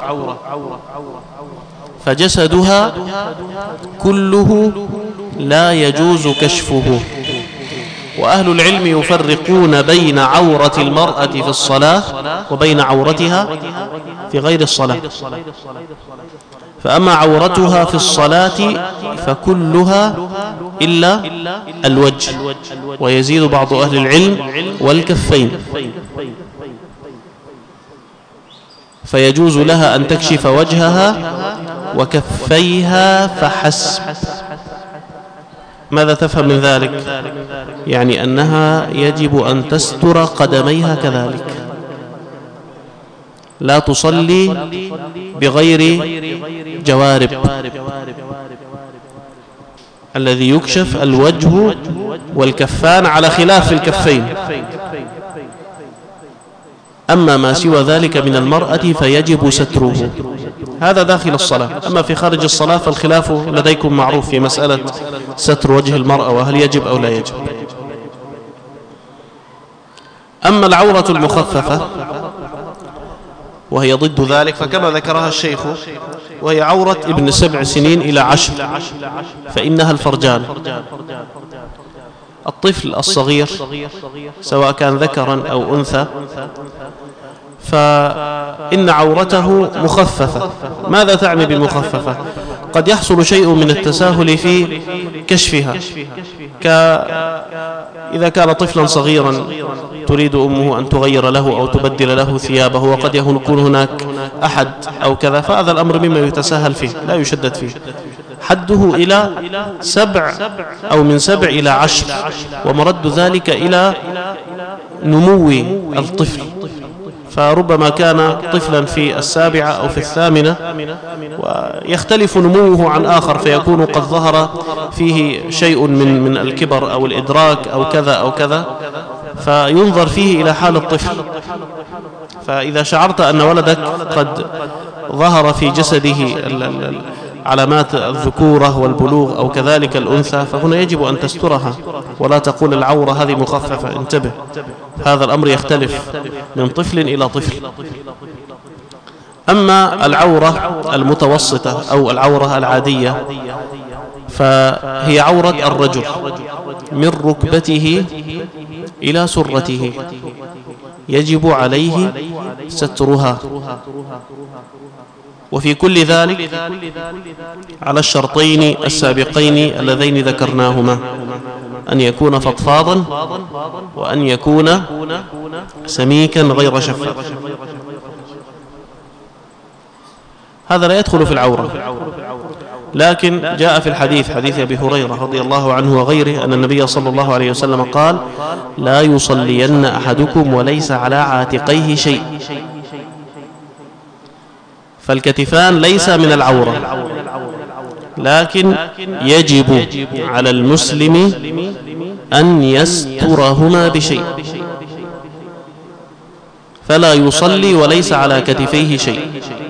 فجسدها كله لا يجوز كشفه. وأهل العلم يفرقون بين عورة المرأة في الصلاة وبين عورتها في غير الصلاة. فأما عورتها في الصلاة فكلها إلا الوجه، ويزيد بعض أهل العلم والكفين، فيجوز لها أن تكشف وجهها وكفيها فحسب. ماذا تفهم من ذلك؟ يعني أنها يجب أن تستر قدميها كذلك، لا تصلي بغير جوارب. الذي يكشف الوجه والكفان على خلاف الكفين، أما ما سوى ذلك من المرأة فيجب ستره. هذا داخل الصلاة. أما في خارج الصلاة فالخلاف لديكم معروف في مسألة ستر وجه المرأة وهل يجب أو لا يجب. أما العورة المخففة وهي ضد ذلك فكما ذكرها الشيخ، وهي عورة ابن سبع سنين إلى عشر، فإنها الفرجان. الطفل الصغير سواء كان ذكرا أو أنثى فإن عورته مخففة. ماذا تعني بالمخففة؟ قد يحصل شيء من التساهل في كشفها، إذا كان طفلا صغيرا تريد أمه أن تغير له أو تبدل له ثيابه وقد يكون هناك أحد أو كذا، فهذا الأمر مما يتساهل فيه لا يشدد فيه. حده إلى سبع أو من سبع إلى عشر، ومرد ذلك إلى نمو الطفل، فربما كان طفلا في السابعة أو في الثامنة ويختلف نموه عن آخر، فيكون قد ظهر فيه شيء من من الكبر أو الإدراك أو كذا أو كذا، فينظر فيه إلى حال الطفل. فإذا شعرت أن ولدك قد ظهر في جسده علامات الذكورة والبلوغ أو كذلك الأنثى فهنا يجب أن تسترها ولا تقول العورة هذه مخففة. انتبه، هذا الأمر يختلف من طفل إلى طفل. أما العورة المتوسطة أو العورة العادية فهي عورة الرجل من ركبته إلى سرته، يجب عليه سترها، وفي كل ذلك على الشرطين السابقين اللذين ذكرناهما، أن يكون فضفاضا وأن يكون سميكا غير شفاف. هذا لا يدخل في العورة، لكن جاء في الحديث حديث أبي هريرة رضي الله عنه وغيره أن النبي صلى الله عليه وسلم قال: لا يصلين أحدكم وليس على عاتقيه شيء. فالكتفان ليس من العورة، لكن يجب على المسلم أن يسترهما بشيء، فلا يصلي وليس على كتفيه شيء.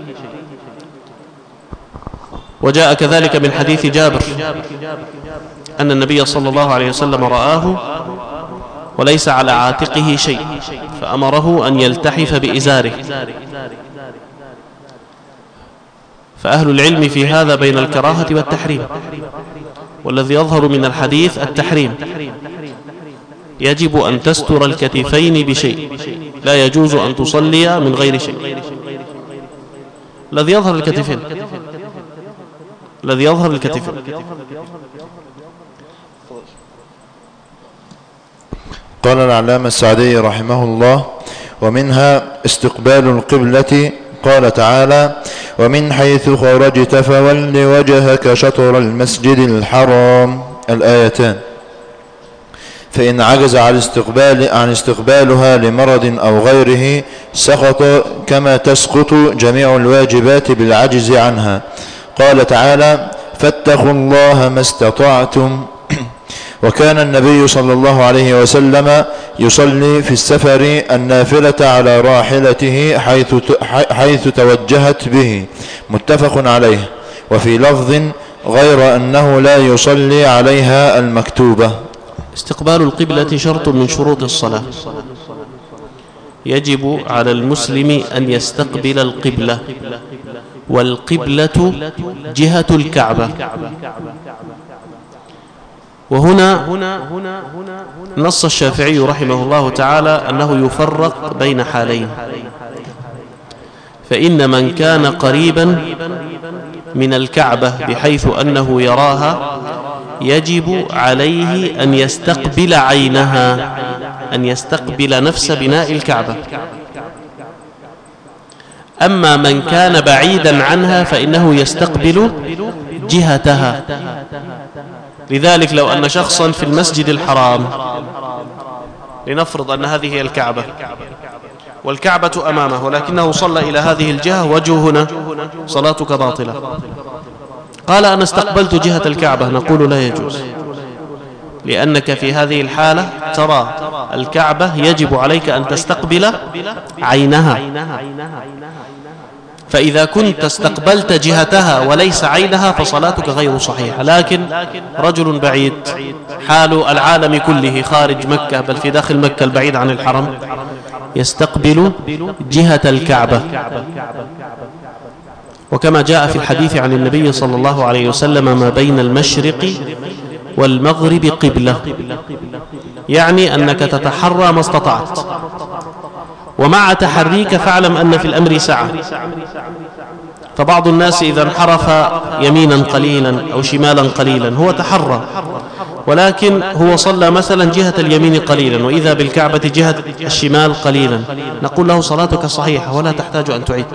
وجاء كذلك من حديث جابر أن النبي صلى الله عليه وسلم رآه وليس على عاتقه شيء فأمره أن يلتحف بإزاره. فأهل العلم في هذا بين الكراهة والتحريم، والذي يظهر من الحديث التحريم. يجب أن تستر الكتفين بشيء، لا يجوز أن تصلي من غير شيء. الذي يظهر الكتفين الذي يظهر الكتفين قال العلامة السعدي رحمه الله: ومنها استقبال القبلة. قال تعالى: ومن حيث خرجت فول وجهك شطر المسجد الحرام، الآيتان. فإن عجز عن استقبال عن استقبالها لمرض أو غيره سقط كما تسقط جميع الواجبات بالعجز عنها. قال تعالى: فاتقوا الله ما استطعتم. وكان النبي صلى الله عليه وسلم يصلي في السفر النافلة على راحلته حيث حيث توجهت به، متفق عليه. وفي لفظ غير أنه لا يصلي عليها المكتوبة. استقبال القبلة شرط من شروط الصلاة، يجب على المسلم أن يستقبل القبلة، والقبلة جهة الكعبة. وهنا نص الشافعي رحمه الله تعالى أنه يفرق بين حالين، فإن من كان قريبا من الكعبة بحيث أنه يراها يجب عليه أن يستقبل عينها، أن يستقبل نفس بناء الكعبة. أما من كان بعيدا عنها فإنه يستقبل جهتها. لذلك لو أن شخصا في المسجد الحرام، لنفرض أن هذه هي الكعبة والكعبة أمامه، ولكنه صلى إلى هذه الجهة وجهه هنا، صلاتك باطلة. قال: أنا استقبلت جهة الكعبة، نقول لا يجوز، لأنك في هذه الحالة ترى الكعبة، يجب عليك أن تستقبل عينها. فإذا كنت استقبلت جهتها وليس عينها فصلاتك غير صحيحة. لكن رجل بعيد، حال العالم كله خارج مكة بل في داخل مكة البعيد عن الحرم، يستقبل جهة الكعبة. وكما جاء في الحديث عن النبي صلى الله عليه وسلم: ما بين المشرق والمغرب قبلة، يعني أنك تتحرى ما استطعت، ومع تحريك فاعلم أن في الأمر سعة. فبعض الناس إذا انحرف يمينا قليلا أو شمالا قليلا هو تحرى، ولكن هو صلى مثلا جهة اليمين قليلا وإذا بالكعبة جهة الشمال قليلا، نقول له صلاتك صحيحة ولا تحتاج أن تعيد.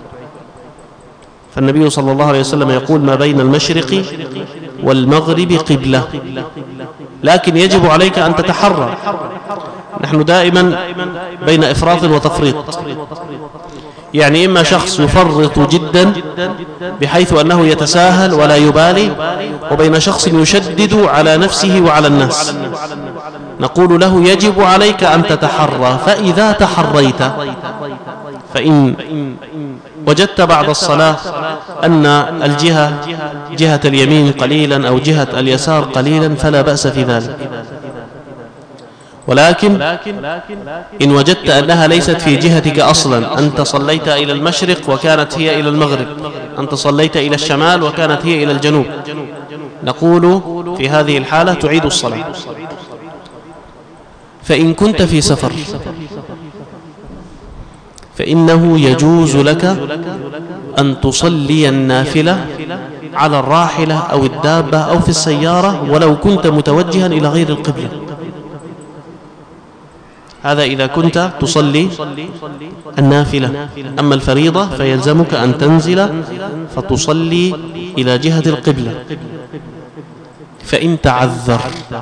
فالنبي صلى الله عليه وسلم يقول: ما بين المشرق والمغرب قبلة، لكن يجب عليك أن تتحرى. نحن دائما بين إفراط وتفريط، يعني إما شخص يفرط جدا بحيث أنه يتساهل ولا يبالي، وبين شخص يشدد على نفسه وعلى الناس. نقول له: يجب عليك أن تتحرى، فإذا تحريت فإن وجدت بعد الصلاة أن الجهة جهة اليمين قليلا أو جهة اليسار قليلا فلا بأس في ذلك، ولكن إن وجدت أنها ليست في جهتك أصلا، أنت صليت إلى المشرق وكانت هي إلى المغرب، أنت صليت إلى الشمال وكانت هي إلى الجنوب، نقول في هذه الحالة تعيد الصلاة. فإن كنت في سفر فإنه يجوز لك أن تصلي النافلة على الراحلة أو الدابة أو في السيارة ولو كنت متوجها إلى غير القبلة. هذا إذا كنت تصلي النافلة. أما الفريضة فيلزمك أن تنزل فتصلي إلى جهة القبلة. فإن تعذر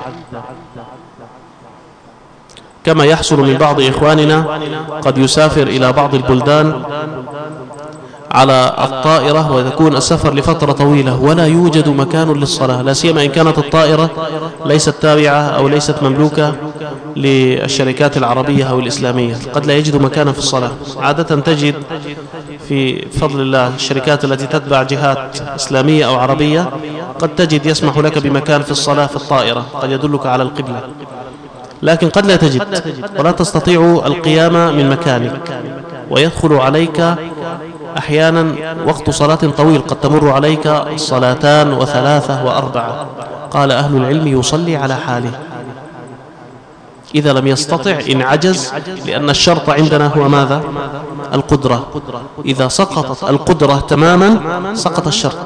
كما يحصل من بعض إخواننا، قد يسافر إلى بعض البلدان على الطائرة ويكون السفر لفترة طويلة ولا يوجد مكان للصلاة، لا سيما إن كانت الطائرة ليست تابعة أو ليست مملوكة للشركات العربية أو الإسلامية، قد لا يجد مكانا في الصلاة. عادة تجد في فضل الله الشركات التي تتبع جهات إسلامية أو عربية قد تجد يسمح لك بمكان في الصلاة في الطائرة، قد يدلك على القبلة، لكن قد لا تجد ولا تستطيع القيام من مكانك، ويدخل عليك أحيانا وقت صلاة طويل، قد تمر عليك صلاتان وثلاثة وأربعة. قال أهل العلم يصلي على حاله إذا لم يستطع، إن عجز، لأن الشرط عندنا هو ماذا؟ القدرة. إذا سقطت القدرة تماما سقط الشرط.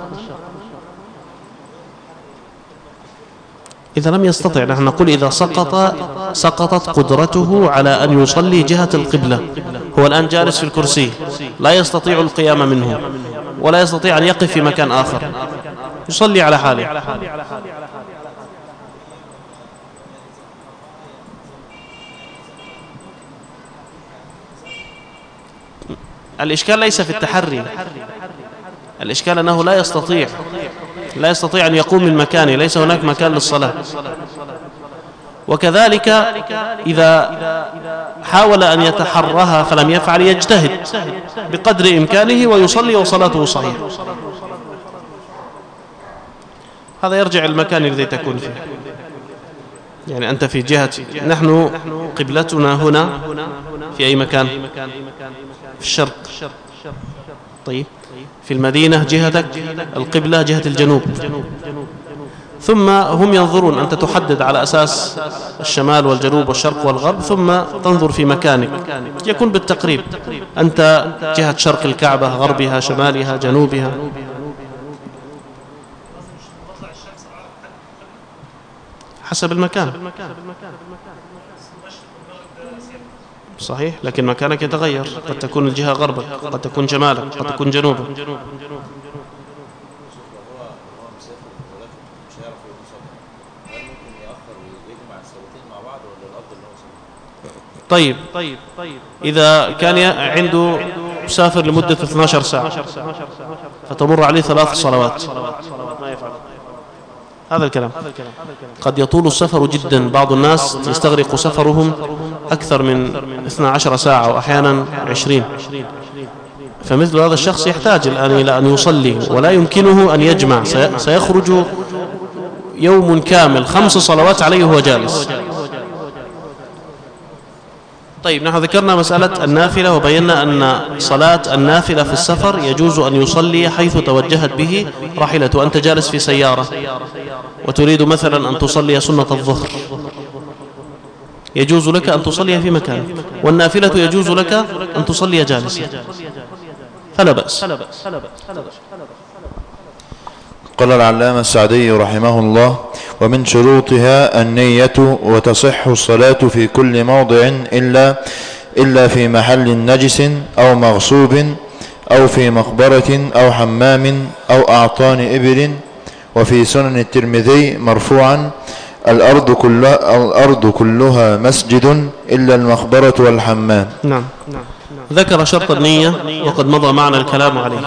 إذا لم يستطع، نحن نقول إذا سقط سقطت قدرته على أن يصلي جهة القبلة. هو الآن جالس في الكرسي لا يستطيع القيام منه ولا يستطيع أن يقف في مكان آخر، يصلي على حاله. الإشكال ليس في التحري، الإشكال أنه لا يستطيع لا يستطيع أن يقوم من مكانه، ليس هناك مكان للصلاة. وكذلك إذا حاول أن يتحرها فلم يفعل يجتهد بقدر إمكانه ويصلي وصلاته صحيحة. هذا يرجع المكان الذي تكون فيه. يعني أنت في جهة، نحن قبلتنا هنا في أي مكان؟ في الشرق. طيب في المدينة جهتك القبلة جهة الجنوب، ثم هم ينظرون، أنت تحدد على أساس الشمال والجنوب والشرق والغرب، ثم تنظر في مكانك يكون بالتقريب، أنت جهة شرق الكعبة، غربها، شمالها، جنوبها. حسب المكان صحيح، لكن مكانك يتغير، قد تكون الجهة غربك، قد تكون شمالك، قد تكون جنوبك. طيب إذا كان عنده مسافر لمدة اثنتي عشرة ساعة فتمر عليه ثلاث صلوات، هذا الكلام. قد يطول السفر جدا، بعض الناس يستغرق سفرهم أكثر من اثنتي عشرة ساعة وأحيانا عشرين، فمثل هذا الشخص يحتاج الآن إلى أن يصلي ولا يمكنه أن يجمع، سيخرج يوم كامل خمس صلوات عليه وهو جالس. طيب نحن ذكرنا مسألة النافلة وبينا أن صلاة النافلة في السفر يجوز أن يصلي حيث توجهت به راحلته. أنت جالس في سيارة وتريد مثلا أن تصلي سنة الظهر، يجوز لك أن تصلي في مكانك، والنافلة يجوز لك أن تصلي جالسا، فلا بأس. قال العلامة السعدي رحمه الله: ومن شروطها النية، وتصح الصلاة في كل موضع إلا إلا في محل نجس أو مغصوب أو في مقبرة أو حمام أو أعطان إبل. وفي سنن الترمذي مرفوعا: الأرض كلها, الأرض كلها مسجد إلا المقبرة والحمام. نعم. ذكر شرط النية وقد مضى معنا الكلام عليه.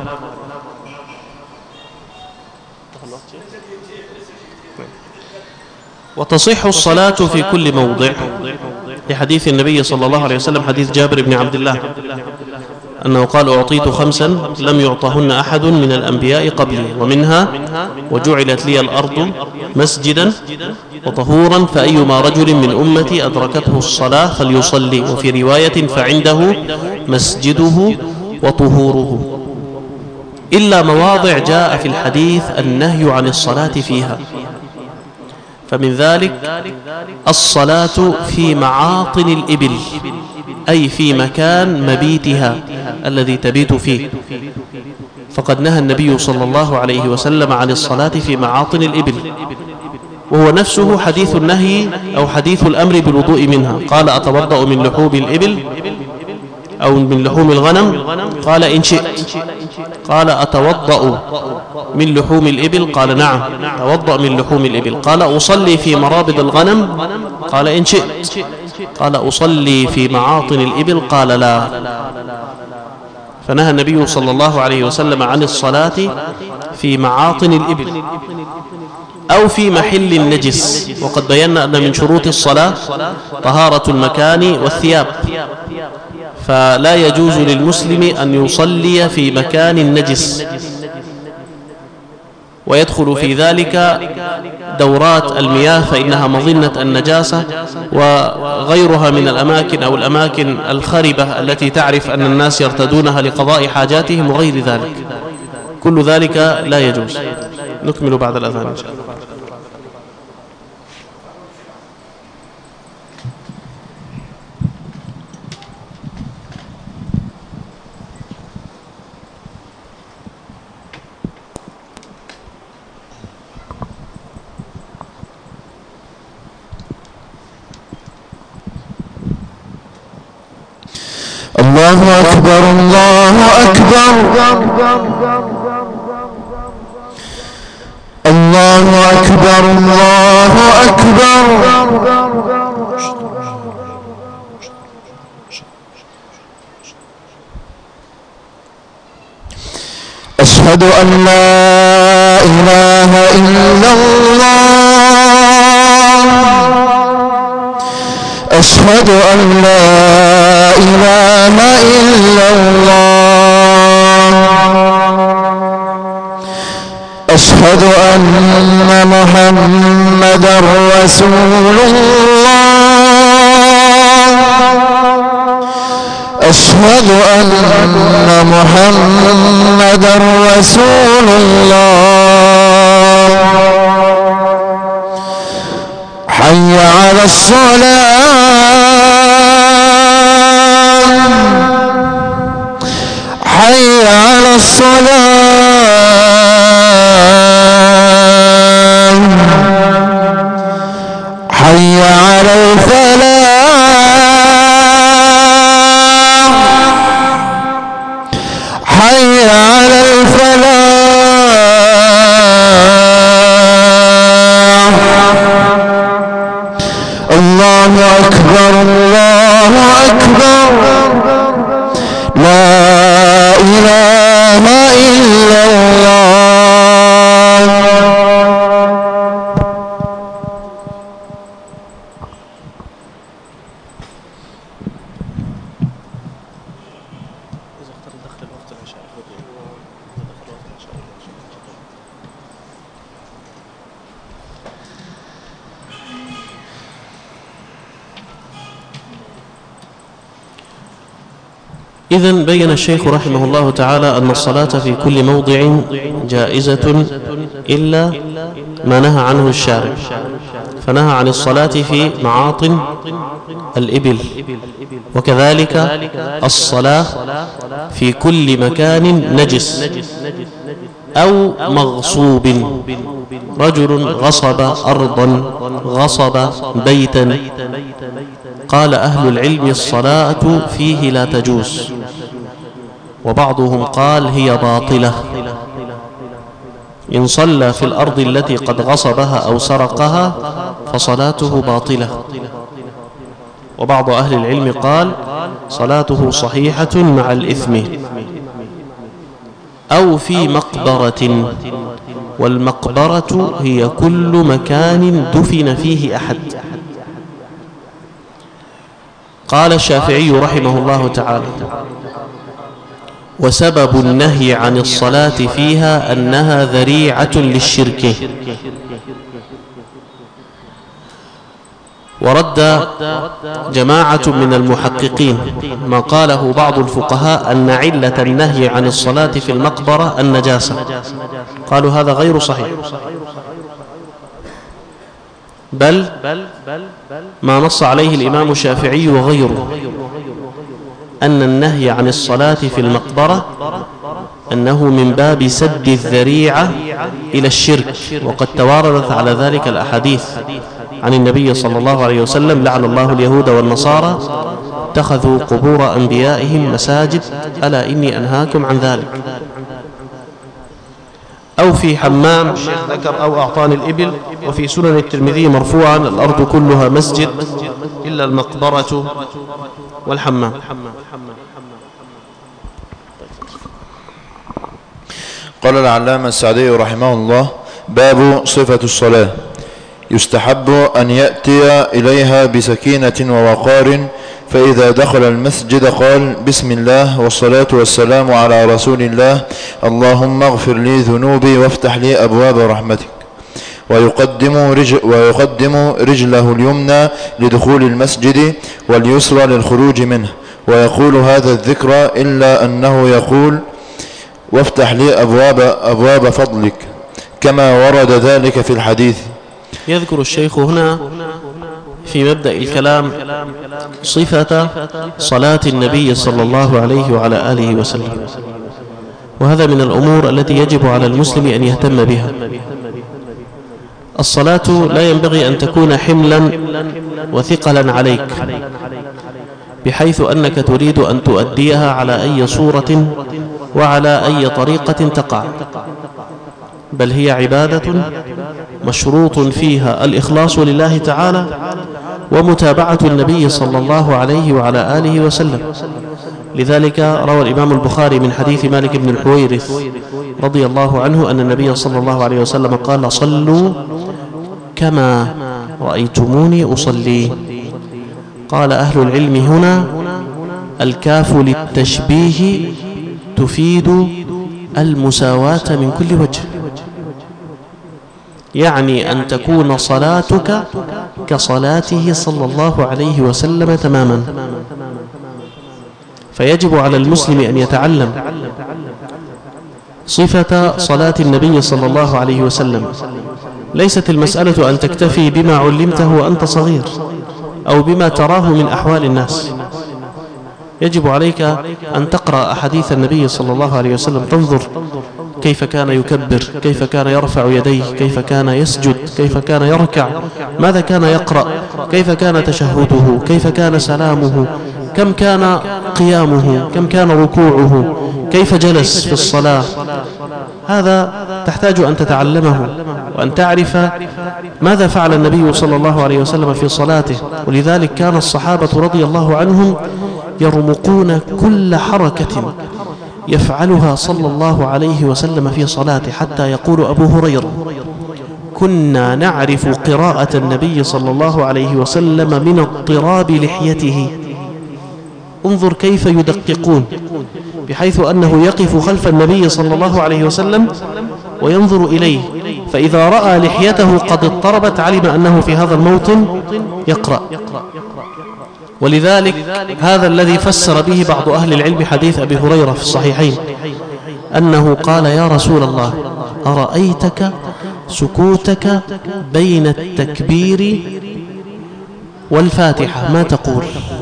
وتصح الصلاة في كل موضع لحديث النبي صلى الله عليه وسلم، حديث جابر بن عبد الله أنه قال أعطيت خمسا لم يعطهن أحد من الأنبياء قبلي، ومنها وجعلت لي الأرض مسجدا وطهورا فأيما رجل من أمتي أدركته الصلاة فليصلي، وفي رواية فعنده مسجده وطهوره، إلا مواضع جاء في الحديث النهي عن الصلاة فيها، فمن ذلك الصلاة في معاطن الإبل، أي في مكان مبيتها الذي تبيت فيه، فقد نهى النبي صلى الله عليه وسلم عن الصلاة في معاطن الإبل، وهو نفسه حديث النهي أو حديث الأمر بالوضوء منها. قال أتوضأ من لحوم الإبل أو من لحوم الغنم؟ قال إن شئت. قال أتوضأ من لحوم الإبل؟ قال نعم توضأ من لحوم الإبل. قال أصلي في مرابض الغنم؟ قال إن شئت. قال أصلي في معاطن الإبل؟ قال لا. فنهى النبي صلى الله عليه وسلم عن الصلاة في معاطن الإبل أو في محل النجس، وقد بينا أن من شروط الصلاة طهارة المكان والثياب، فلا يجوز للمسلم أن يصلي في مكان نجس، ويدخل في ذلك دورات المياه فإنها مظنة النجاسة، وغيرها من الأماكن أو الأماكن الخربة التي تعرف أن الناس يرتدونها لقضاء حاجاتهم وغير ذلك، كل ذلك لا يجوز. نكمل بعد الأذان إن شاء الله. الله أكبر الله أكبر الله أكبر الله أكبر أشهد أن لا إله إلا الله أشهد أن لا إله إلا الله أشهد أن محمدا رسول الله أشهد أن محمدا رسول الله حي على الصلاة حي على الصلاة حي على الفلاح حي على الفلاح الله أكبر الله أكبر لا إله إلا الله. إذن بين الشيخ رحمه الله تعالى أن الصلاة في كل موضع جائزة إلا ما نهى عنه الشارع، فنهى عن الصلاة في معاطن الإبل، وكذلك الصلاة في كل مكان نجس أو مغصوب، رجل غصب أرضا غصب بيتا، قال أهل العلم الصلاة فيه لا تجوز، وبعضهم قال هي باطلة إن صلى في الأرض التي قد غصبها أو سرقها فصلاته باطلة، وبعض أهل العلم قال صلاته صحيحة مع الإثم. أو في مقبرة، والمقبرة هي كل مكان دفن فيه أحد. قال الشافعي رحمه الله تعالى وسبب النهي عن الصلاة فيها أنها ذريعة للشرك. ورد جماعة من المحققين ما قاله بعض الفقهاء أن علة النهي عن الصلاة في المقبرة النجاسة، قالوا هذا غير صحيح، بل ما نص عليه الإمام الشافعي وغيره أن النهي عن الصلاة في المقبرة أنه من باب سد الذريعة إلى الشرك، وقد تواردت على ذلك الأحاديث عن النبي صلى الله عليه وسلم: لعن الله اليهود والنصارى اتخذوا قبور أنبيائهم مساجد ألا إني أنهاكم عن ذلك. أو في حمام الشيخ ذكر: أو أعطاني الإبل. وفي سنن الترمذي مرفوعا: الأرض كلها مسجد إلا المقبرة والحمام. قال العلامة السعدي رحمه الله: باب صفة الصلاة. يستحب أن يأتي إليها بسكينة ووقار، فإذا دخل المسجد قال: بسم الله والصلاة والسلام على رسول الله، اللهم اغفر لي ذنوبي وافتح لي أبواب رحمتك. ويقدم, رجل ويقدم رجله اليمنى لدخول المسجد واليسرى للخروج منه، ويقول هذا الذكر، إلا أنه يقول: وافتح لي أبواب, أبواب فضلك، كما ورد ذلك في الحديث. يذكر الشيخ هنا في مبدأ الكلام صفة صلاة النبي صلى الله عليه وعلى آله وسلم، وهذا من الأمور التي يجب على المسلم أن يهتم بها. الصلاة لا ينبغي أن تكون حملا وثقلا عليك بحيث أنك تريد أن تؤديها على أي صورة وعلى أي طريقة تقع، بل هي عبادة مشروط فيها الإخلاص لله تعالى ومتابعة النبي صلى الله عليه وعلى آله وسلم. لذلك روى الإمام البخاري من حديث مالك بن الحويرث رضي الله عنه أن النبي صلى الله عليه وسلم قال: صلوا كما رأيتموني أصلي. قال أهل العلم هنا الكاف للتشبيه تفيد المساواة من كل وجه، يعني أن تكون صلاتك كصلاته صلى الله عليه وسلم تماما. فيجب على المسلم أن يتعلم صفة صلاة النبي صلى الله عليه وسلم. ليست المسألة أن تكتفي بما علمته وأنت صغير أو بما تراه من أحوال الناس، يجب عليك أن تقرأ أحاديث النبي صلى الله عليه وسلم، تنظر كيف كان يكبر، كيف كان يرفع يديه، كيف كان يسجد، كيف كان يركع، ماذا كان يقرأ، كيف كان تشهده، كيف كان سلامه، كم كان قيامه، كم كان ركوعه، كيف جلس في الصلاة. هذا تحتاج أن تتعلمه وأن تعرف ماذا فعل النبي صلى الله عليه وسلم في صلاته. ولذلك كان الصحابة رضي الله عنهم يرمقون كل حركة يفعلها صلى الله عليه وسلم في صلاته، حتى يقول أبو هريرة: كنا نعرف قراءة النبي صلى الله عليه وسلم من اضطراب لحيته. انظر كيف يدققون، بحيث أنه يقف خلف النبي صلى الله عليه وسلم وينظر إليه، فإذا رأى لحيته قد اضطربت علم أنه في هذا الموطن يقرأ. ولذلك هذا الذي فسر به بعض أهل العلم حديث أبي هريرة في الصحيحين، أنه قال: يا رسول الله، أرأيتك سكوتك بين التكبير والفاتحة ما تقول؟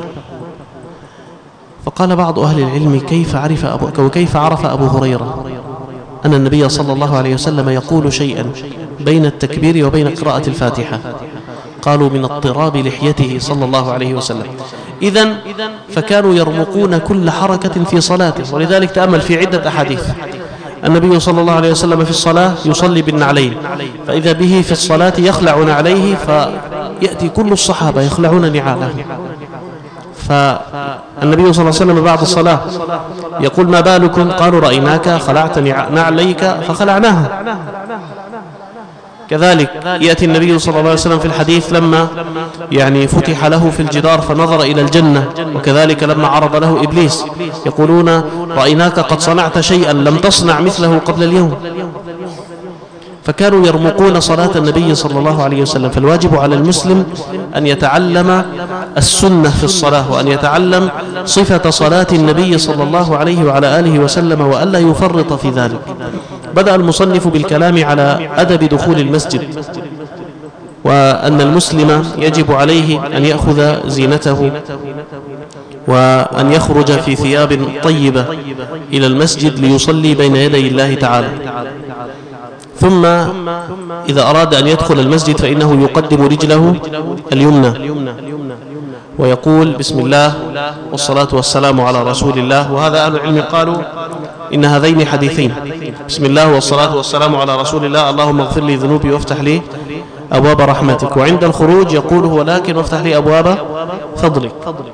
فقال بعض أهل العلم: كيف عرف أبو وكيف عرف أبو هريرة أن النبي صلى الله عليه وسلم يقول شيئا بين التكبير وبين قراءة الفاتحة؟ قالوا: من اضطراب لحيته صلى الله عليه وسلم. إذن فكانوا يرمقون كل حركة في صلاته. ولذلك تأمل في عدة أحاديث النبي صلى الله عليه وسلم في الصلاة يصلي بالنعلين، فإذا به في الصلاة يخلع نعليه، فيأتي كل الصحابة يخلعون نعالهم. فالنبي صلى الله عليه وسلم بعد الصلاة يقول: ما بالكم؟ قالوا: رأيناك خلعت نعليك فخلعناها. كذلك يأتي النبي صلى الله عليه وسلم في الحديث لما يعني فتح له في الجدار فنظر إلى الجنة، وكذلك لما عرض له إبليس يقولون رأيناك قد صنعت شيئا لم تصنع مثله قبل اليوم. فكانوا يرمقون صلاة النبي صلى الله عليه وسلم. فالواجب على المسلم أن يتعلم السنة في الصلاة، وأن يتعلم صفة صلاة النبي صلى الله عليه وعلى آله وسلم، وألا يفرط في ذلك. بدأ المصنف بالكلام على أدب دخول المسجد، وأن المسلم يجب عليه أن يأخذ زينته وأن يخرج في ثياب طيبة إلى المسجد ليصلي بين يدي الله تعالى. ثم إذا أراد أن يدخل المسجد فإنه يقدم رجله اليمنى ويقول بسم الله والصلاة والسلام على رسول الله. وهذا أهل العلم قالوا إن هذين حديثين، بسم الله والصلاة والسلام على رسول الله، اللهم اغفر لي ذنوبي وافتح لي أبواب رحمتك. وعند الخروج يقول ولكن وافتح لي أبواب فضلك.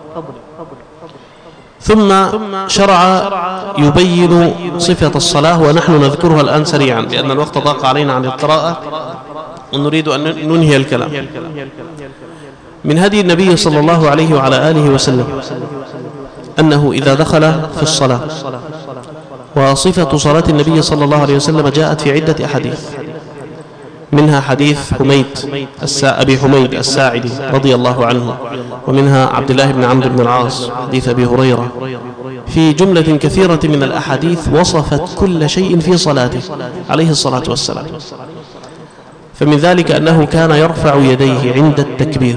ثم شرع يبين صفة الصلاة، ونحن نذكرها الآن سريعا لأن الوقت ضاق علينا عن القراءة ونريد أن ننهي الكلام. من هدي النبي صلى الله عليه وعلى آله وسلم أنه إذا دخل في الصلاة، وصفة صلاة النبي صلى الله عليه وسلم جاءت في عدة أحاديث، منها حديث حميد أبي حميد الساعدي رضي الله عنه، ومنها عبد الله بن عمرو بن العاص حديث أبي هريرة. في جملة كثيرة من الأحاديث وصفت كل شيء في صلاته عليه الصلاة والسلام. فمن ذلك أنه كان يرفع يديه عند التكبير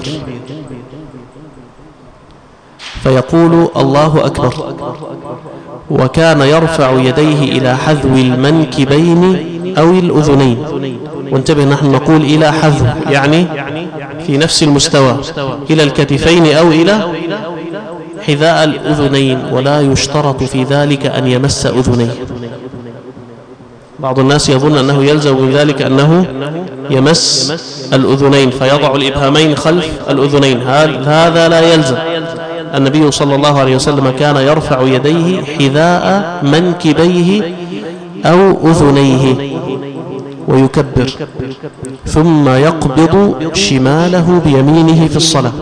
فيقول الله أكبر، وكان يرفع يديه إلى حذو المنكبين أو الأذنين. وانتبه نحن نقول إلى حذو يعني في نفس المستوى، إلى الكتفين أو إلى حذاء الأذنين، ولا يشترط في ذلك أن يمس أذنيه. بعض الناس يظن أنه يلزم من ذلك أنه يمس الأذنين فيضع الإبهامين خلف الأذنين، هذا لا يلزم. النبي صلى الله عليه وسلم كان يرفع يديه حذاء منكبيه أو أذنيه ويكبر، ثم يقبض شماله بيمينه في الصلاة.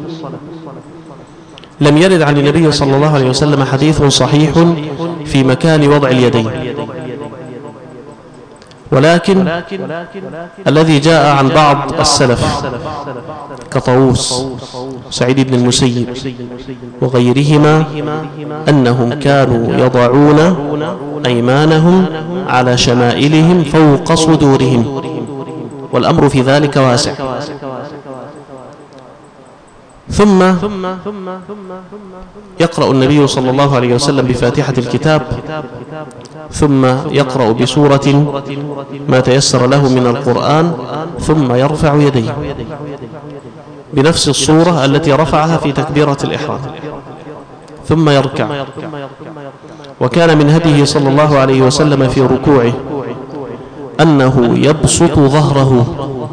لم يرد عن النبي صلى الله عليه وسلم حديث صحيح في مكان وضع اليدين، ولكن الذي جاء عن بعض السلف كطاووس سعيد بن المسيب وغيرهما أنهم كانوا يضعون أيمانهم على شمائلهم فوق صدورهم، والأمر في ذلك واسع. ثم يقرأ النبي صلى الله عليه وسلم بفاتحة الكتاب، ثم يقرأ بسورة ما تيسر له من القرآن، ثم يرفع يديه بنفس الصورة التي رفعها في تكبيرة الإحرام، ثم يركع. وكان من هديه صلى الله عليه وسلم في ركوعه أنه يبسط ظهره،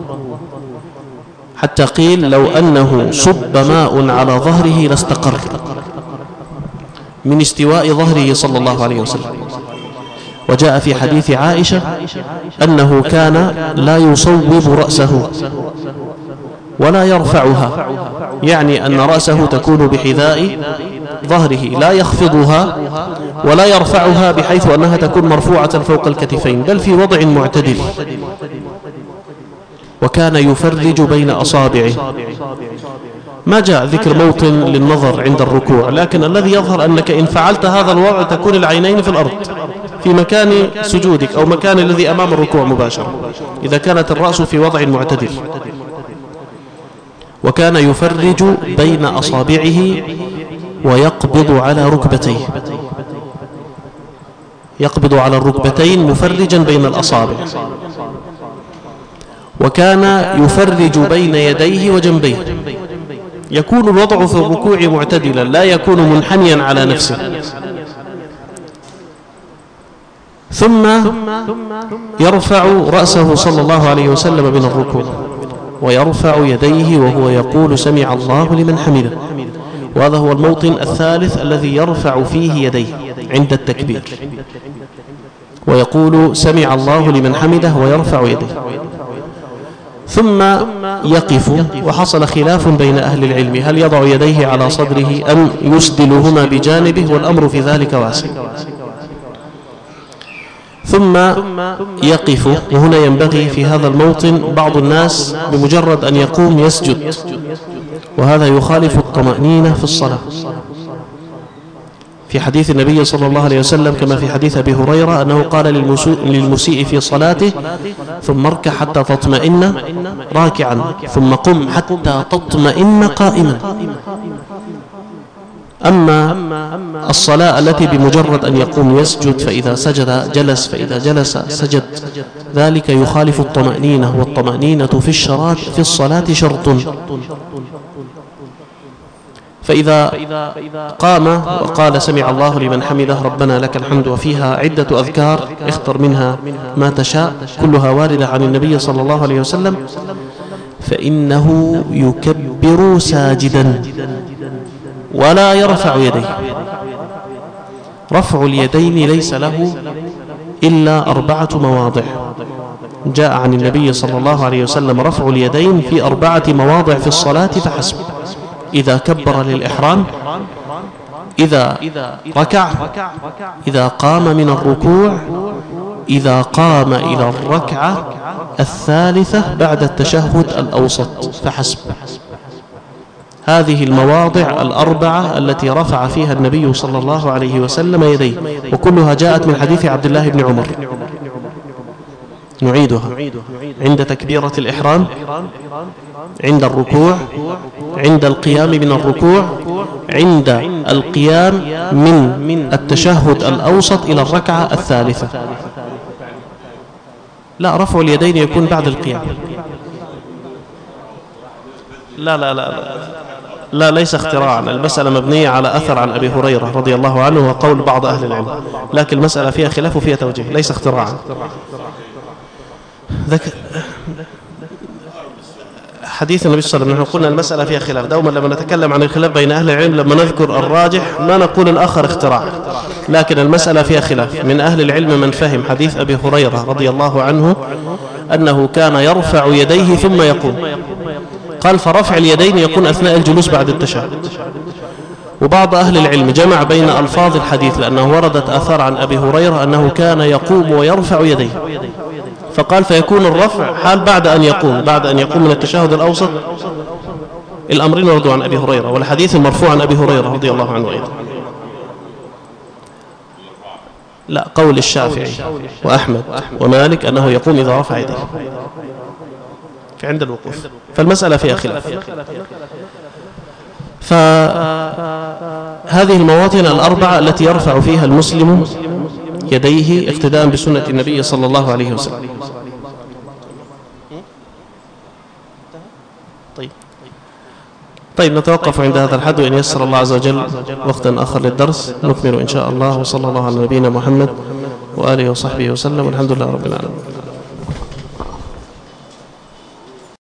حتى قيل لو أنه صب ماء على ظهره لاستقر من استواء ظهره صلى الله عليه وسلم. وجاء في حديث عائشة أنه كان لا يصوب رأسه ولا يرفعها، يعني أن رأسه تكون بحذاء ظهره لا يخفضها ولا يرفعها بحيث أنها تكون مرفوعة فوق الكتفين، بل في وضع معتدل. وكان يفرج بين أصابعه. ما جاء ذكر موطن للنظر عند الركوع، لكن الذي يظهر أنك إن فعلت هذا الوضع تكون العينين في الأرض في مكان سجودك أو مكان الذي أمام الركوع مباشرة، إذا كانت الرأس في وضع معتدل. وكان يفرج بين أصابعه ويقبض على ركبتيه، يقبض على الركبتين مفرجا بين الأصابع. وكان يفرج بين يديه وجنبيه، يكون الوضع في الركوع معتدلا لا يكون منحنيا على نفسه. ثم يرفع رأسه صلى الله عليه وسلم من الركوع ويرفع يديه وهو يقول سمع الله لمن حمده. وهذا هو الموطن الثالث الذي يرفع فيه يديه عند التكبير، ويقول سمع الله لمن حمده ويرفع يديه. ثم يقف. وحصل خلاف بين أهل العلم هل يضع يديه على صدره أم يسدلهما بجانبه، والأمر في ذلك واسع. ثم يقف. وهنا ينبغي في هذا الموطن بعض الناس بمجرد أن يقوم يسجد، وهذا يخالف الطمأنينة في الصلاة. في حديث النبي صلى الله عليه وسلم كما في حديث أبي هريرة أنه قال للمسيء في صلاته ثم اركع حتى تطمئن راكعا ثم قم حتى تطمئن قائما. أما الصلاة التي بمجرد أن يقوم يسجد فإذا سجد جلس فإذا جلس سجد، ذلك يخالف الطمأنينة، والطمأنينة في الشراط في الصلاة شرط. فإذا قام وقال سمع الله لمن حمده ربنا لك الحمد، وفيها عدة أذكار اختر منها ما تشاء كلها واردة عن النبي صلى الله عليه وسلم، فإنه يكبر ساجدا ولا يرفع يديه. رفع اليدين ليس له إلا أربعة مواضع، جاء عن النبي صلى الله عليه وسلم رفع اليدين في أربعة مواضع في الصلاة فحسب: إذا كبر للإحرام، إذا ركع، إذا قام من الركوع، إذا قام إلى الركعة الثالثة بعد التشهد الأوسط فحسب. هذه المواضع الأربعة التي رفع فيها النبي صلى الله عليه وسلم يديه، وكلها جاءت من حديث عبد الله بن عمر. نعيدها: عند تكبيرة الإحرام، عند الركوع، عند القيام من الركوع، عند القيام من التشهد الأوسط إلى الركعة الثالثة. لا، رفع اليدين يكون بعد القيام. لا لا لا لا, لا ليس اختراعا، المسألة مبنية على أثر عن أبي هريرة رضي الله عنه وقول بعض أهل العلم، لكن المسألة فيها خلاف وفيها توجيه، ليس اختراعا. ذكر حديث النبي صلى الله عليه وسلم، نحن قلنا المسألة فيها خلاف. دوما لما نتكلم عن الخلاف بين أهل العلم لما نذكر الراجح ما نقول الآخر اختراع، لكن المسألة فيها خلاف. من أهل العلم من فهم حديث أبي هريرة رضي الله عنه أنه كان يرفع يديه ثم يقوم، قال فرفع اليدين يكون أثناء الجلوس بعد التشهد. وبعض أهل العلم جمع بين ألفاظ الحديث لأنه وردت آثار عن أبي هريرة أنه كان يقوم ويرفع يديه، فقال فيكون الرفع حال بعد أن يقوم بعد أن يقوم من التشهد الأوسط. الأمرين وردوا عن أبي هريرة، والحديث المرفوع عن أبي هريرة رضي الله عنه أيضا. لا، قول الشافعي وأحمد ومالك أنه يقوم إذا رفع يديه في عند الوقوف، فالمسألة فيها خلاف. فهذه المواطن الأربعة التي يرفع فيها المسلم يديه اقتداء بسنة النبي صلى الله عليه وسلم. طيب طيب نتوقف عند هذا الحد، وإن يسر الله عز وجل وقتا آخر للدرس نكمل إن شاء الله. وصلى الله على نبينا محمد وآله وصحبه وسلم، والحمد لله رب العالمين.